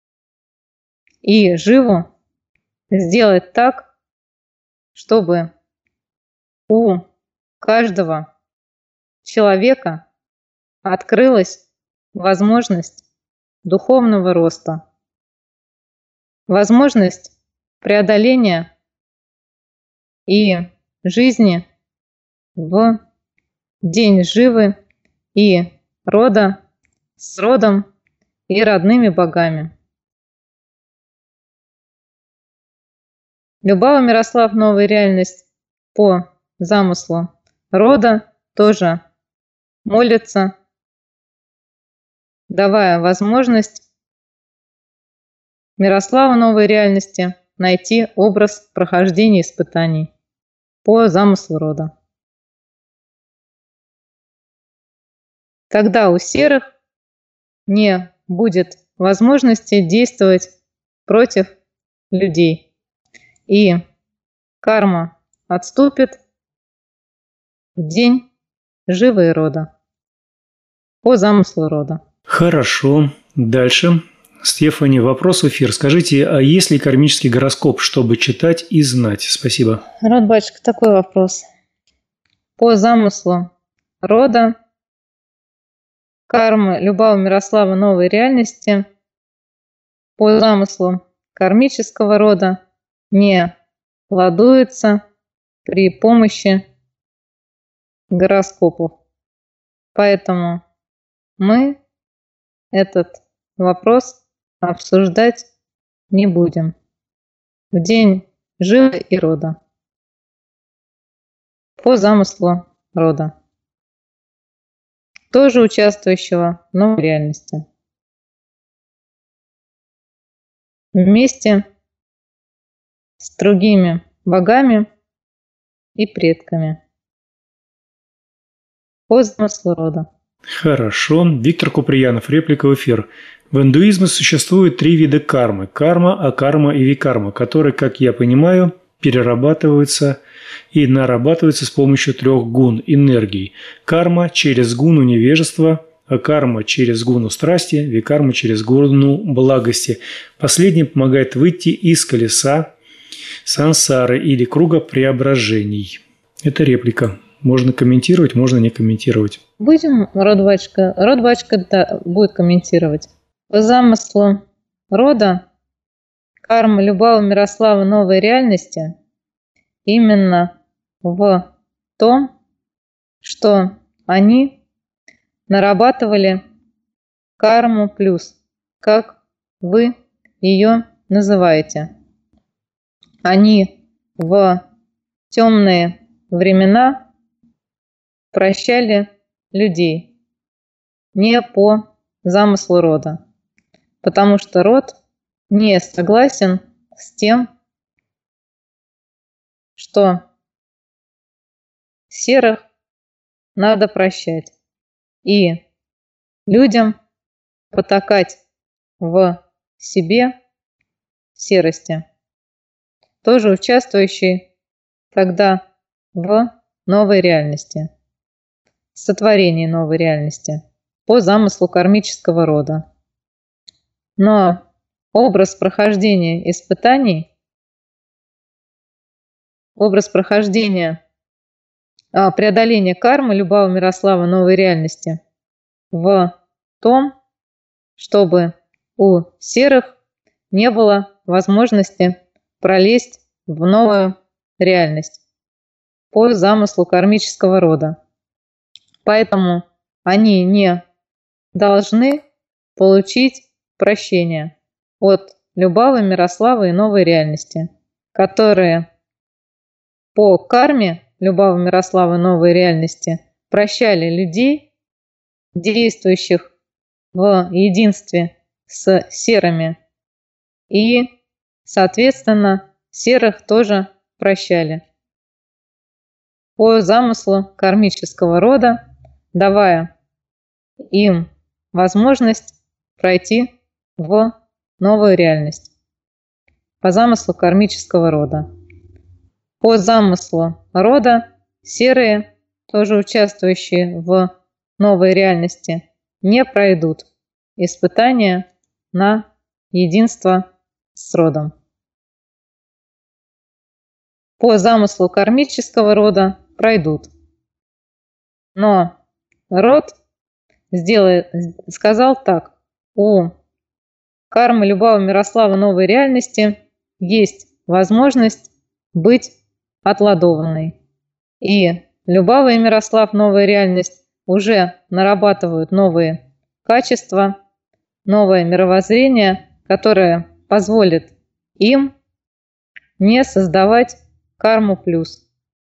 и живу сделать так, чтобы у каждого человека открылась возможность духовного роста, возможность преодоления и жизни в день живы и рода с родом и родными богами. Любава Мирослав новая реальность по замыслу рода тоже молится, давая возможность Мирославу новой реальности найти образ прохождения испытаний по замыслу рода. Тогда у серых не будет возможности действовать против людей, и карма отступит в день живы и рода по замыслу рода. Хорошо. Дальше. Стефани, вопрос в эфир. Скажите, а есть ли кармический гороскоп, чтобы читать и знать? Спасибо. Род батюшка, такой вопрос. По замыслу рода кармы Любавы Мирослава новой реальности по замыслу кармического рода не ладуется при помощи гороскопов. Поэтому мы этот вопрос обсуждать не будем в день живы и рода по замыслу рода, тоже участвующего в новой реальности, вместе с другими богами и предками по замыслу рода. Хорошо. Виктор Куприянов, реплика в эфир. В индуизме существует 3 вида кармы. Карма, акарма и викарма, которые, как я понимаю, перерабатываются и нарабатываются с помощью 3 гун, энергий. Карма через гуну невежества, акарма через гуну страсти, викарма через гуну благости. Последний помогает выйти из колеса сансары или круга преображений. Это реплика. Можно комментировать, можно не комментировать. Будем, Род батюшка, да, будет комментировать. По замыслу рода карма Любава Мирослава новой реальности именно в том, что они нарабатывали карму плюс, как вы ее называете. Они в темные времена прощали людей не по замыслу рода, потому что род не согласен с тем, что серых надо прощать и людям потакать в себе серости, тоже участвующие тогда в новой реальности, сотворении новой реальности по замыслу кармического рода. Но образ прохождения испытаний, образ прохождения преодоления кармы Любава Мирослава новой реальности в том, чтобы у серых не было возможности пролезть в новую реальность по замыслу кармического рода. Поэтому они не должны получить прощение от Любавы, Мирославы и новой реальности, которые по карме Любавы, Мирославы и новой реальности прощали людей, действующих в единстве с серыми, и, соответственно, серых тоже прощали по замыслу кармического рода, давая им возможность пройти в новую реальность по замыслу кармического рода. По замыслу рода серые, тоже участвующие в новой реальности, не пройдут испытания на единство с родом. По замыслу кармического рода пройдут. Но род сказал так: у кармы Любава Мирослава новой реальности есть возможность быть отладованной. И Любава и Мирослав новая реальность уже нарабатывают новые качества, новое мировоззрение, которое позволит им не создавать карму плюс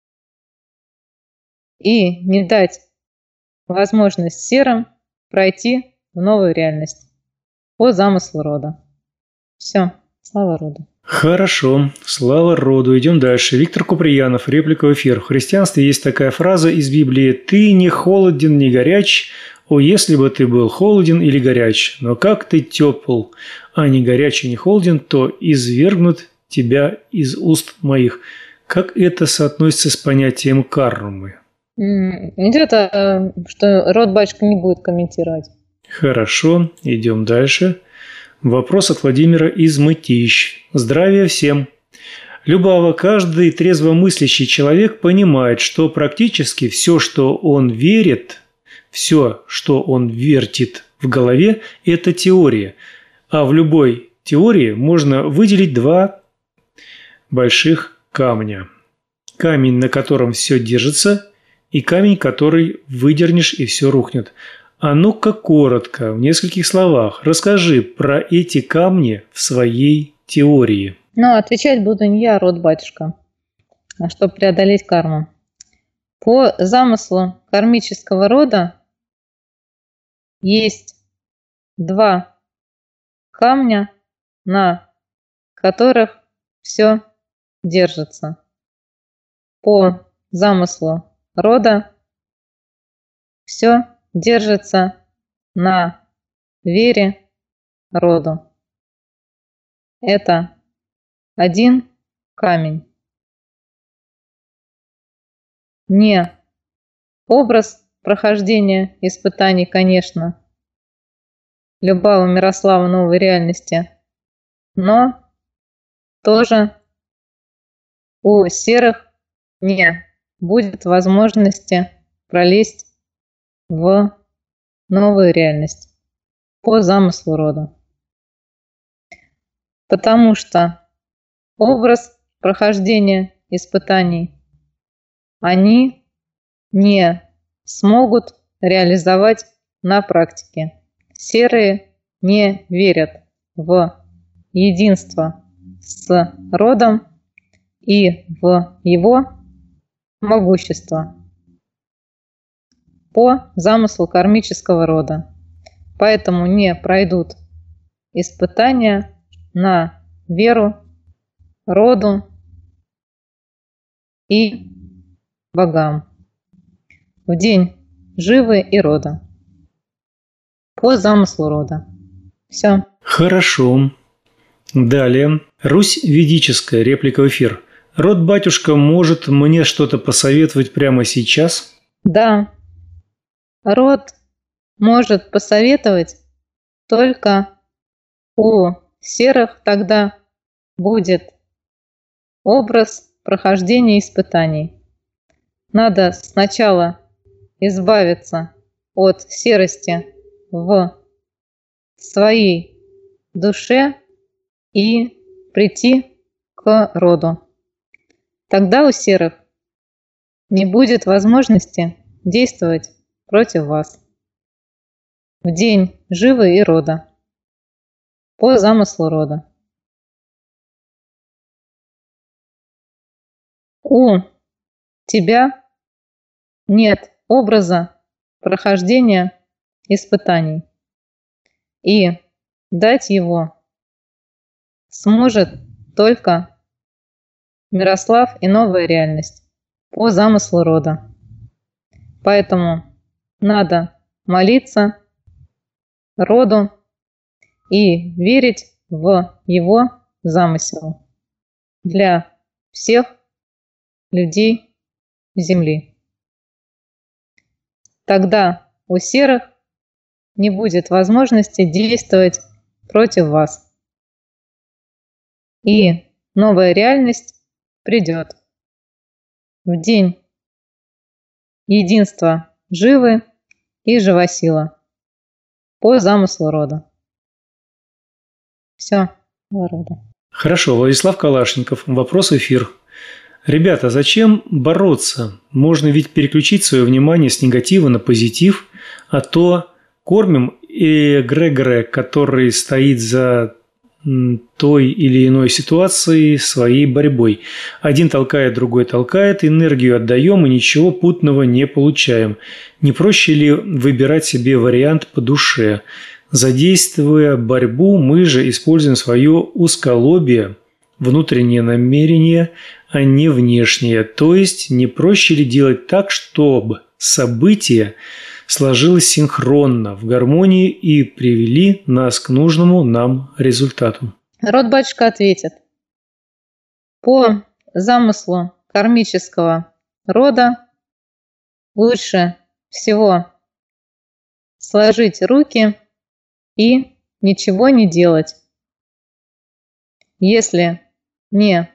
и не дать возможность серым пройти в новую реальность по замыслу рода. Все, слава роду. Хорошо, слава роду. Идем дальше. Виктор Куприянов, реплика в эфир. В христианстве есть такая фраза из Библии: «Ты не холоден, не горяч, о, если бы ты был холоден или горяч, но как ты тепл, а не горяч и не холоден, то извергнут тебя из уст моих». Как это соотносится с понятием кармы? Идет, что род батюшка не будет комментировать. Хорошо, идем дальше. Вопрос от Владимира из Мытищ. Здравия всем! Любава, каждый трезвомыслящий человек понимает, что практически все, что он верит, все, что он вертит в голове, это теория. А в любой теории можно выделить два больших камня. Камень, на котором все держится, и камень, который выдернешь, и все рухнет. А ну-ка коротко, в нескольких словах, расскажи про эти камни в своей теории. Но отвечать буду не я, а род батюшка, чтобы преодолеть карму. По замыслу кармического рода есть два камня, на которых все держится. По замыслу рода все держится на вере роду. Это один камень. Не образ прохождения испытаний, конечно, Любава Мирослава новой реальности, но тоже у серых не будет возможности пролезть в новую реальность по замыслу рода. потому что образ прохождения испытаний они не смогут реализовать на практике. Серые не верят в единство с родом и в его могущество по замыслу кармического рода. Поэтому не пройдут испытания на веру, роду и богам в день живы и рода по замыслу рода. Все. Хорошо. Далее. Русь ведическая. Реплика в эфир. Род-батюшка может мне что-то посоветовать прямо сейчас? Да, род может посоветовать только у серых тогда будет образ прохождения испытаний. Надо сначала избавиться от серости в своей душе и прийти к роду. Тогда у серых не будет возможности действовать против вас в день живы и рода по замыслу рода. У тебя нет образа прохождения испытаний, и дать его сможет только Мирослав и новая реальность по замыслу рода. Поэтому надо молиться роду и верить в его замысел для всех людей Земли. Тогда у серых не будет возможности действовать против вас. И новая реальность придет в день единства живы и живосила по замыслу рода. Все, рода. Хорошо, Владислав Калашников. Вопрос в эфир. Ребята, зачем бороться? Можно ведь переключить свое внимание с негатива на позитив, а то кормим эгрегора, который стоит за той или иной ситуацией своей борьбой. Один толкает, другой толкает, энергию отдаем и ничего путного не получаем. Не проще ли выбирать себе вариант по душе? Задействуя борьбу, мы же используем свое узколобие, внутреннее намерение, а не внешнее. То есть не проще ли делать так, чтобы события сложилось синхронно, в гармонии и привели нас к нужному нам результату? Род-батюшка ответит. По замыслу кармического рода лучше всего сложить руки и ничего не делать. Если не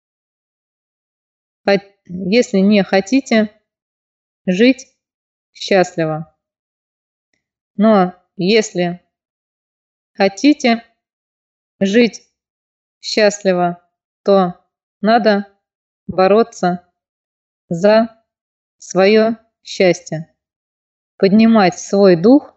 хотите жить счастливо. Но если хотите жить счастливо, то надо бороться за свое счастье, поднимать свой дух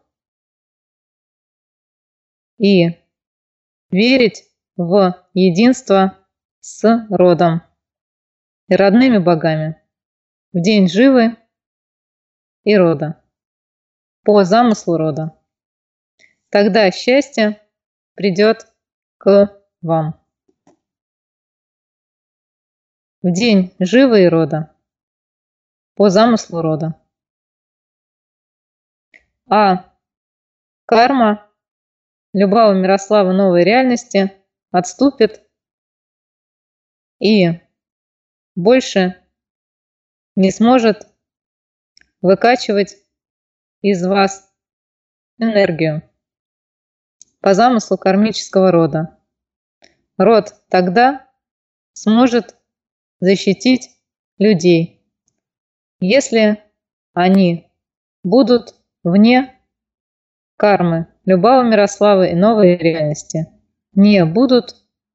и верить в единство с родом и родными богами в день живы и рода по замыслу рода. Тогда счастье придет к вам в день живы и рода по замыслу рода. А карма любого Мирослава новой реальности отступит и больше не сможет выкачивать из вас энергию по замыслу кармического рода. Род тогда сможет защитить людей, если они будут вне кармы любого Мирослава и новой реальности, не будут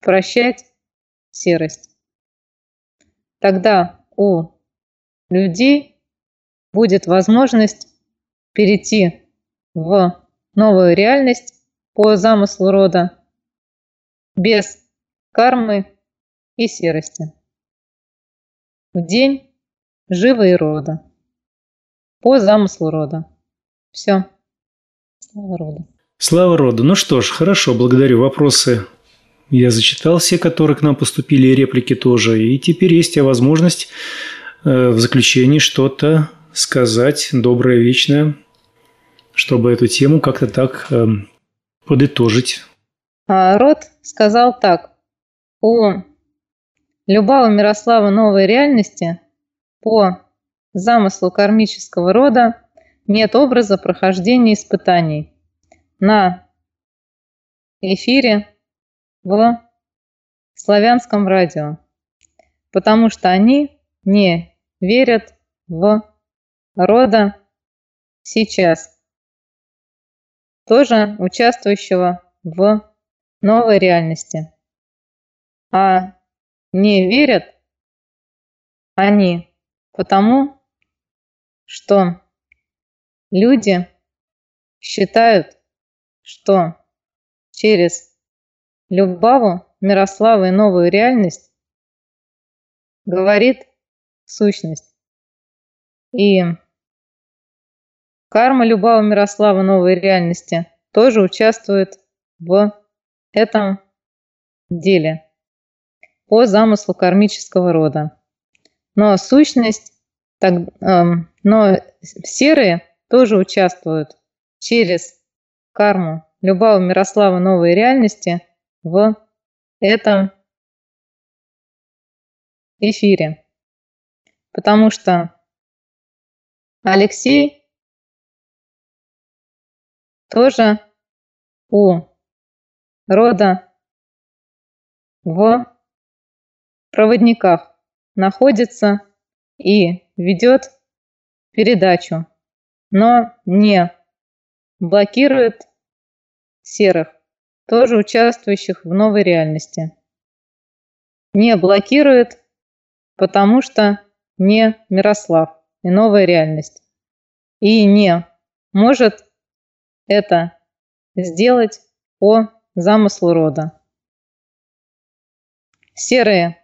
прощать серость. Тогда у людей будет возможность перейти в новую реальность по замыслу рода без кармы и серости. В день живы и рода. По замыслу рода. Все. Слава роду. Слава роду. Ну что ж, хорошо, благодарю. Вопросы я зачитал, все, которые к нам поступили, и реплики тоже. И теперь есть возможность в заключении что-то сказать доброе, вечное, чтобы эту тему как-то так подытожить. Род сказал так. У Любава Мирослава новой реальности по замыслу кармического рода нет образа прохождения испытаний на эфире в славянском радио, потому что они не верят в рода сейчас, тоже участвующего в новой реальности. А не верят они потому, что люди считают, что через Любаву Мирославу и новую реальность говорит сущность. И карма Любавы Мирослава новой реальности тоже участвует в этом деле по замыслу кармического рода. Но сущность, но серые тоже участвуют через карму Любава Мирослава новой реальности в этом эфире. Потому что Алексей тоже у рода в проводниках находится и ведет передачу, но не блокирует серых, тоже участвующих в новой реальности. Не блокирует, потому что не Мирослав и новая реальность. И не может это сделать по замыслу рода. Серые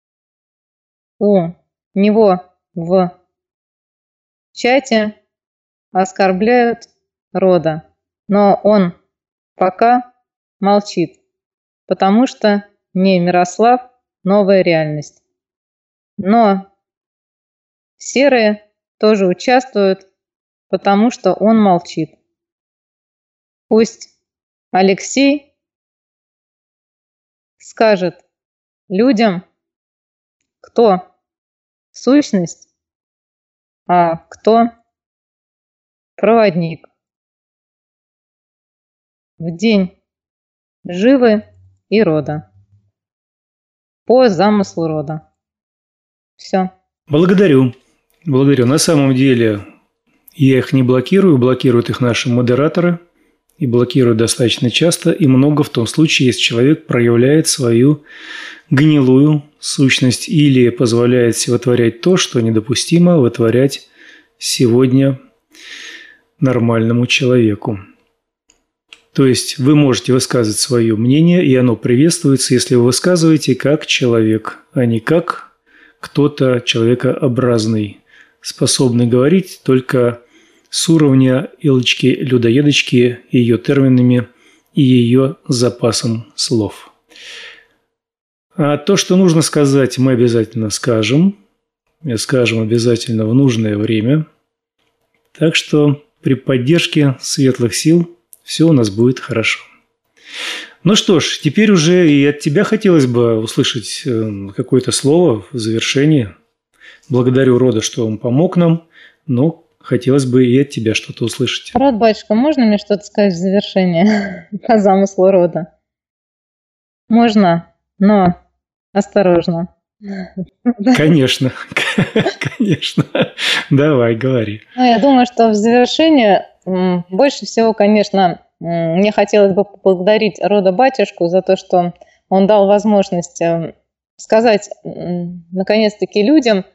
у него в чате оскорбляют рода, но он пока молчит, потому что не Мирослав, новая реальность. Но серые тоже участвуют, потому что он молчит. Пусть Алексей скажет людям, кто сущность, а кто проводник. В день живы и рода. По замыслу рода. Все. Благодарю. На самом деле я их не блокирую, блокируют их наши модераторы. И блокируют достаточно часто и много в том случае, если человек проявляет свою гнилую сущность или позволяет себе вытворять то, что недопустимо вытворять сегодня нормальному человеку. То есть вы можете высказывать свое мнение, и оно приветствуется, если вы высказываете как человек, а не как кто-то человекообразный, способный говорить только с уровня Илочки-людоедочки, ее терминами и ее запасом слов. А то, что нужно сказать, мы обязательно скажем. И скажем обязательно в нужное время. Так что при поддержке светлых сил все у нас будет хорошо. Ну что ж, теперь уже и от тебя хотелось бы услышать какое-то слово в завершении. Благодарю рода, что он помог нам, но хотелось бы и от тебя что-то услышать. Род, батюшка, можно мне что-то сказать в завершение по замыслу рода? Можно, но осторожно. Конечно, конечно. Давай, говори. Я думаю, что в завершение больше всего, конечно, мне хотелось бы поблагодарить рода батюшку за то, что он дал возможность сказать, наконец-таки, людям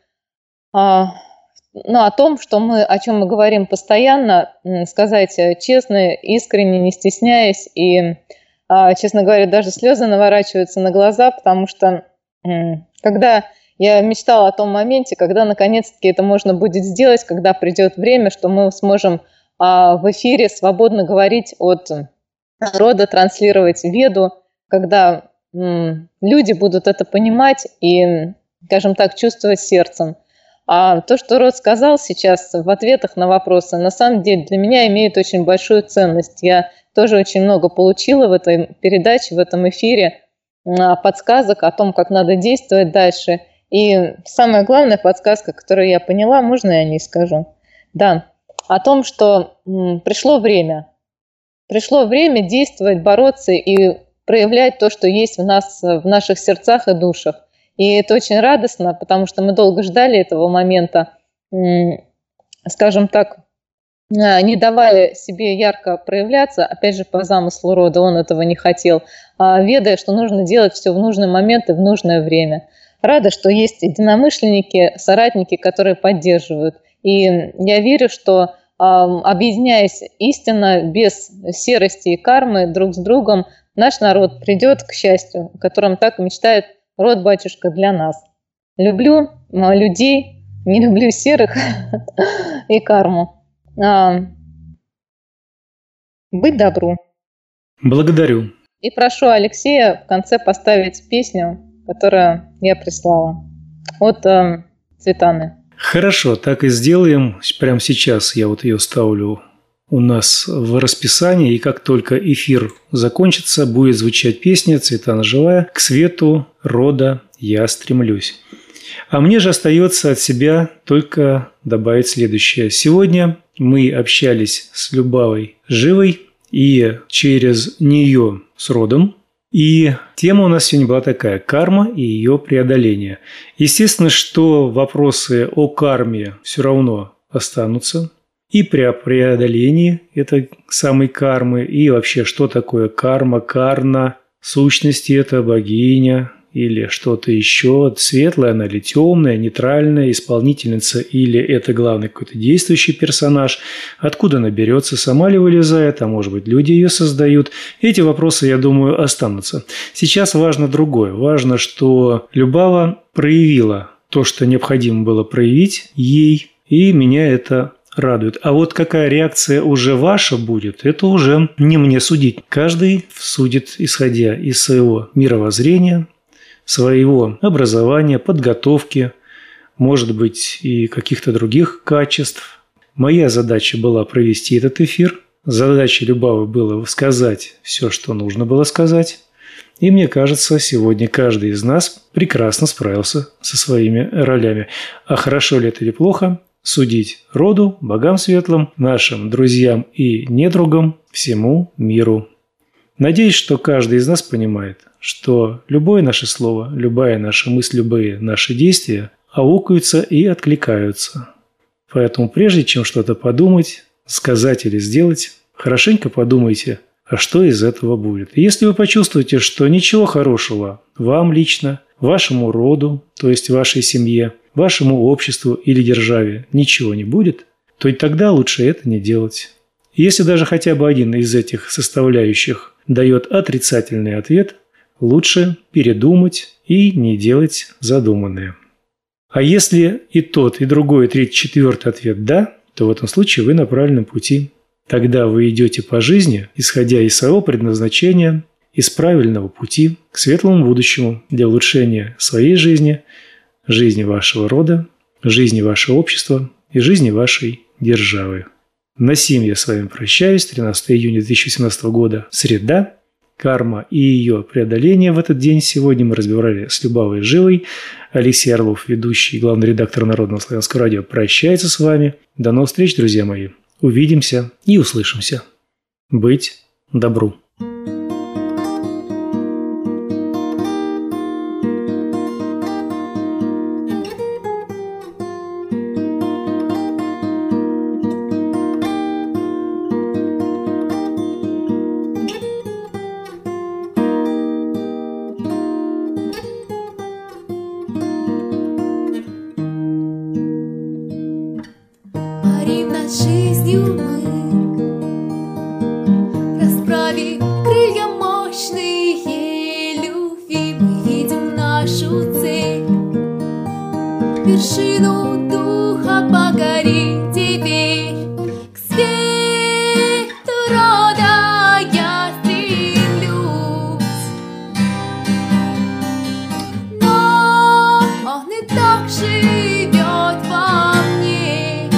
о том, о чем мы говорим постоянно, сказать честно, искренне, не стесняясь. И, честно говоря, даже слезы наворачиваются на глаза, потому что когда я мечтала о том моменте, когда наконец-таки это можно будет сделать, когда придет время, что мы сможем в эфире свободно говорить от рода, транслировать веду, когда люди будут это понимать и, скажем так, чувствовать сердцем. А то, что Род сказал сейчас в ответах на вопросы, на самом деле для меня имеет очень большую ценность. Я тоже очень много получила в этой передаче, в этом эфире подсказок о том, как надо действовать дальше. И самая главная подсказка, которую я поняла, можно я не скажу? Да, о том, что пришло время. Пришло время действовать, бороться и проявлять то, что есть в нас, в наших сердцах и душах. И это очень радостно, потому что мы долго ждали этого момента, скажем так, не давая себе ярко проявляться, опять же, по замыслу рода, он этого не хотел, ведая, что нужно делать все в нужный момент и в нужное время. Рада, что есть единомышленники, соратники, которые поддерживают. И я верю, что, объединяясь истинно, без серости и кармы друг с другом, наш народ придет к счастью, о котором так мечтает Род батюшка для нас. Люблю людей, не люблю серых и карму. Быть добру. Благодарю. И прошу Алексея в конце поставить песню, которую я прислала от Цветаны. Хорошо, так и сделаем. Прямо сейчас я вот ее ставлю у нас в расписании, и как только эфир закончится, будет звучать песня «Цветана живая», «К свету рода я стремлюсь». А мне же остается от себя только добавить следующее. Сегодня мы общались с Любавой Живой и через нее с родом. И тема у нас сегодня была такая – карма и ее преодоление. Естественно, что вопросы о карме все равно останутся. И при преодолении этой самой кармы, и вообще, что такое карма, карна, в сущности, это богиня или что-то еще, светлая она или темная, нейтральная, исполнительница или это главный какой-то действующий персонаж, откуда она берется, сама ли вылезает, а может быть, люди ее создают. Эти вопросы, я думаю, останутся. Сейчас важно другое. Важно, что Любава проявила то, что необходимо было проявить ей, и меня это радует. А вот какая реакция уже ваша будет, это уже не мне судить. Каждый судит, исходя из своего мировоззрения, своего образования, подготовки, может быть, и каких-то других качеств. Моя задача была провести этот эфир. Задача Любавы была сказать все, что нужно было сказать. И мне кажется, сегодня каждый из нас прекрасно справился со своими ролями. А хорошо ли это или плохо – судить роду, богам светлым, нашим друзьям и недругам, всему миру. Надеюсь, что каждый из нас понимает, что любое наше слово, любая наша мысль, любые наши действия аукаются и откликаются. Поэтому прежде чем что-то подумать, сказать или сделать, хорошенько подумайте, а что из этого будет. И если вы почувствуете, что ничего хорошего вам лично, вашему роду, то есть вашей семье, вашему обществу или державе ничего не будет, то и тогда лучше это не делать. Если даже хотя бы один из этих составляющих дает отрицательный ответ, лучше передумать и не делать задуманное. А если и тот, и другой, и третий, четвертый ответ «да», то в этом случае вы на правильном пути. Тогда вы идете по жизни, исходя из своего предназначения, из правильного пути к светлому будущему для улучшения своей жизни, жизни вашего рода, жизни вашего общества и жизни вашей державы. На сим я с вами прощаюсь. 13 июня 2017 года, среда. Карма и ее преодоление в этот день сегодня мы разбирали с Любавой Живой. Алексей Орлов, ведущий и главный редактор Народного славянского радио, прощается с вами. До новых встреч, друзья мои. Увидимся и услышимся. Быть добру. вершину духа покори теперь. К свету рода я стремлюсь, но он и так живет во мне.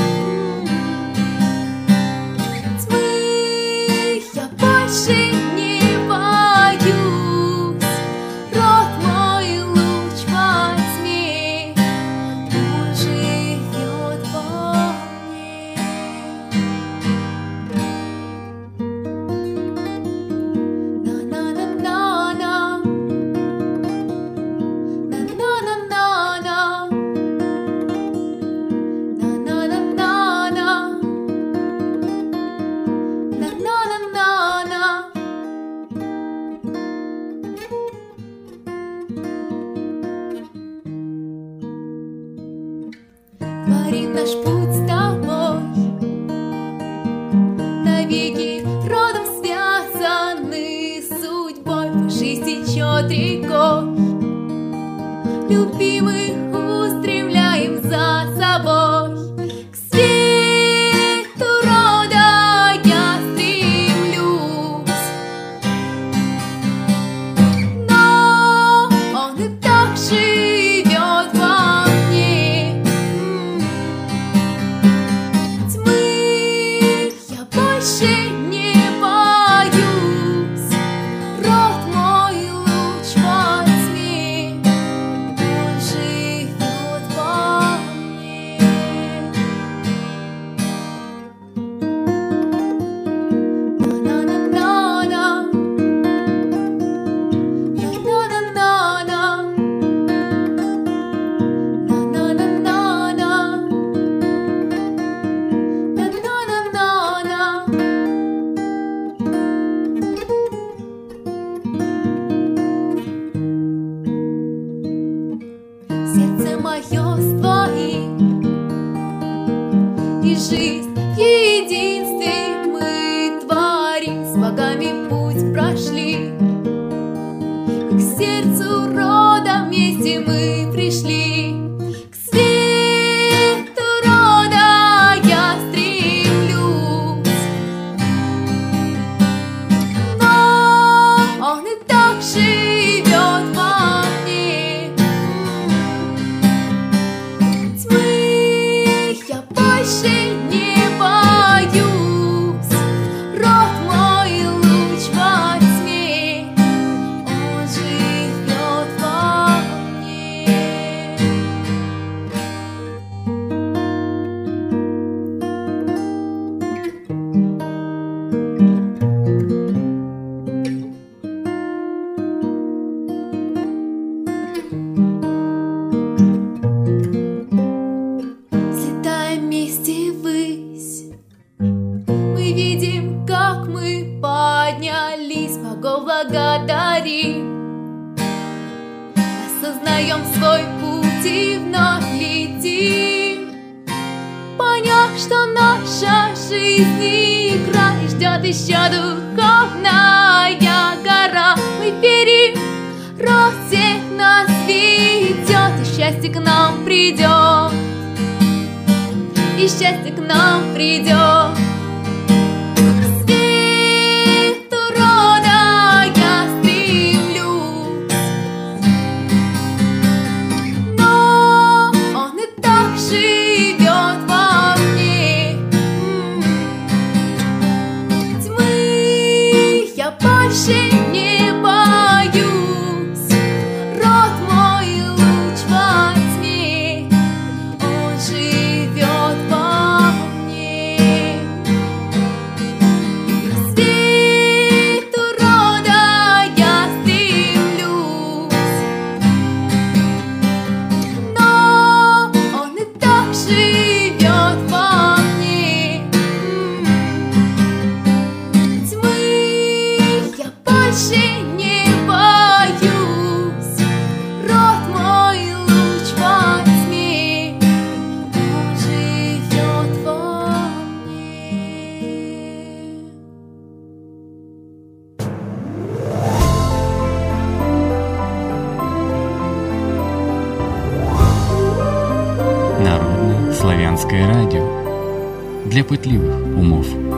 Тьмы я больше не боюсь, род мой луч во тьме, он живет во мне. На-на-на-на-на, на-на-на-на-на, на-на-на-на-на, на-на-на-на-на. Творим наш путь с тобой, навеки родом связаны судьбой. По жизни течет рекой, любимых устремляем за собой. К свету рода я стремлюсь, но он и так живет во мне. Тьмы я больше не боюсь, род мой луч во тьме, он живет во мне. На-на-на-на-на, на-на-на-на-на, на-на-на-на-на, на-на-на-на-на. Сердце мое с твоим, и жизнь в единстве мы творим. С богами путь прошли, и к сердцу рода вместе мы пришли. К свету рода я стремлюсь, но он и так живет во мне. Тьмы я больше не боюсь, род мой луч во тьме, он живет во мне. Взлетаем вместе ввысь, мы видим, как мы поднялись, богов благодарим, осознаем свой путь и вновь летим, поняв, что наша жизнь игра, и ждет еще духовная гора. Мы верим, род всех нас ведет, и счастье к нам придет, и счастье к нам придет. К свету рода я стремлюсь, но он и так живет во мне. Тьмы я больше не боюсь, род мой луч во тьме, он живет во мне. Славянское радио для пытливых умов.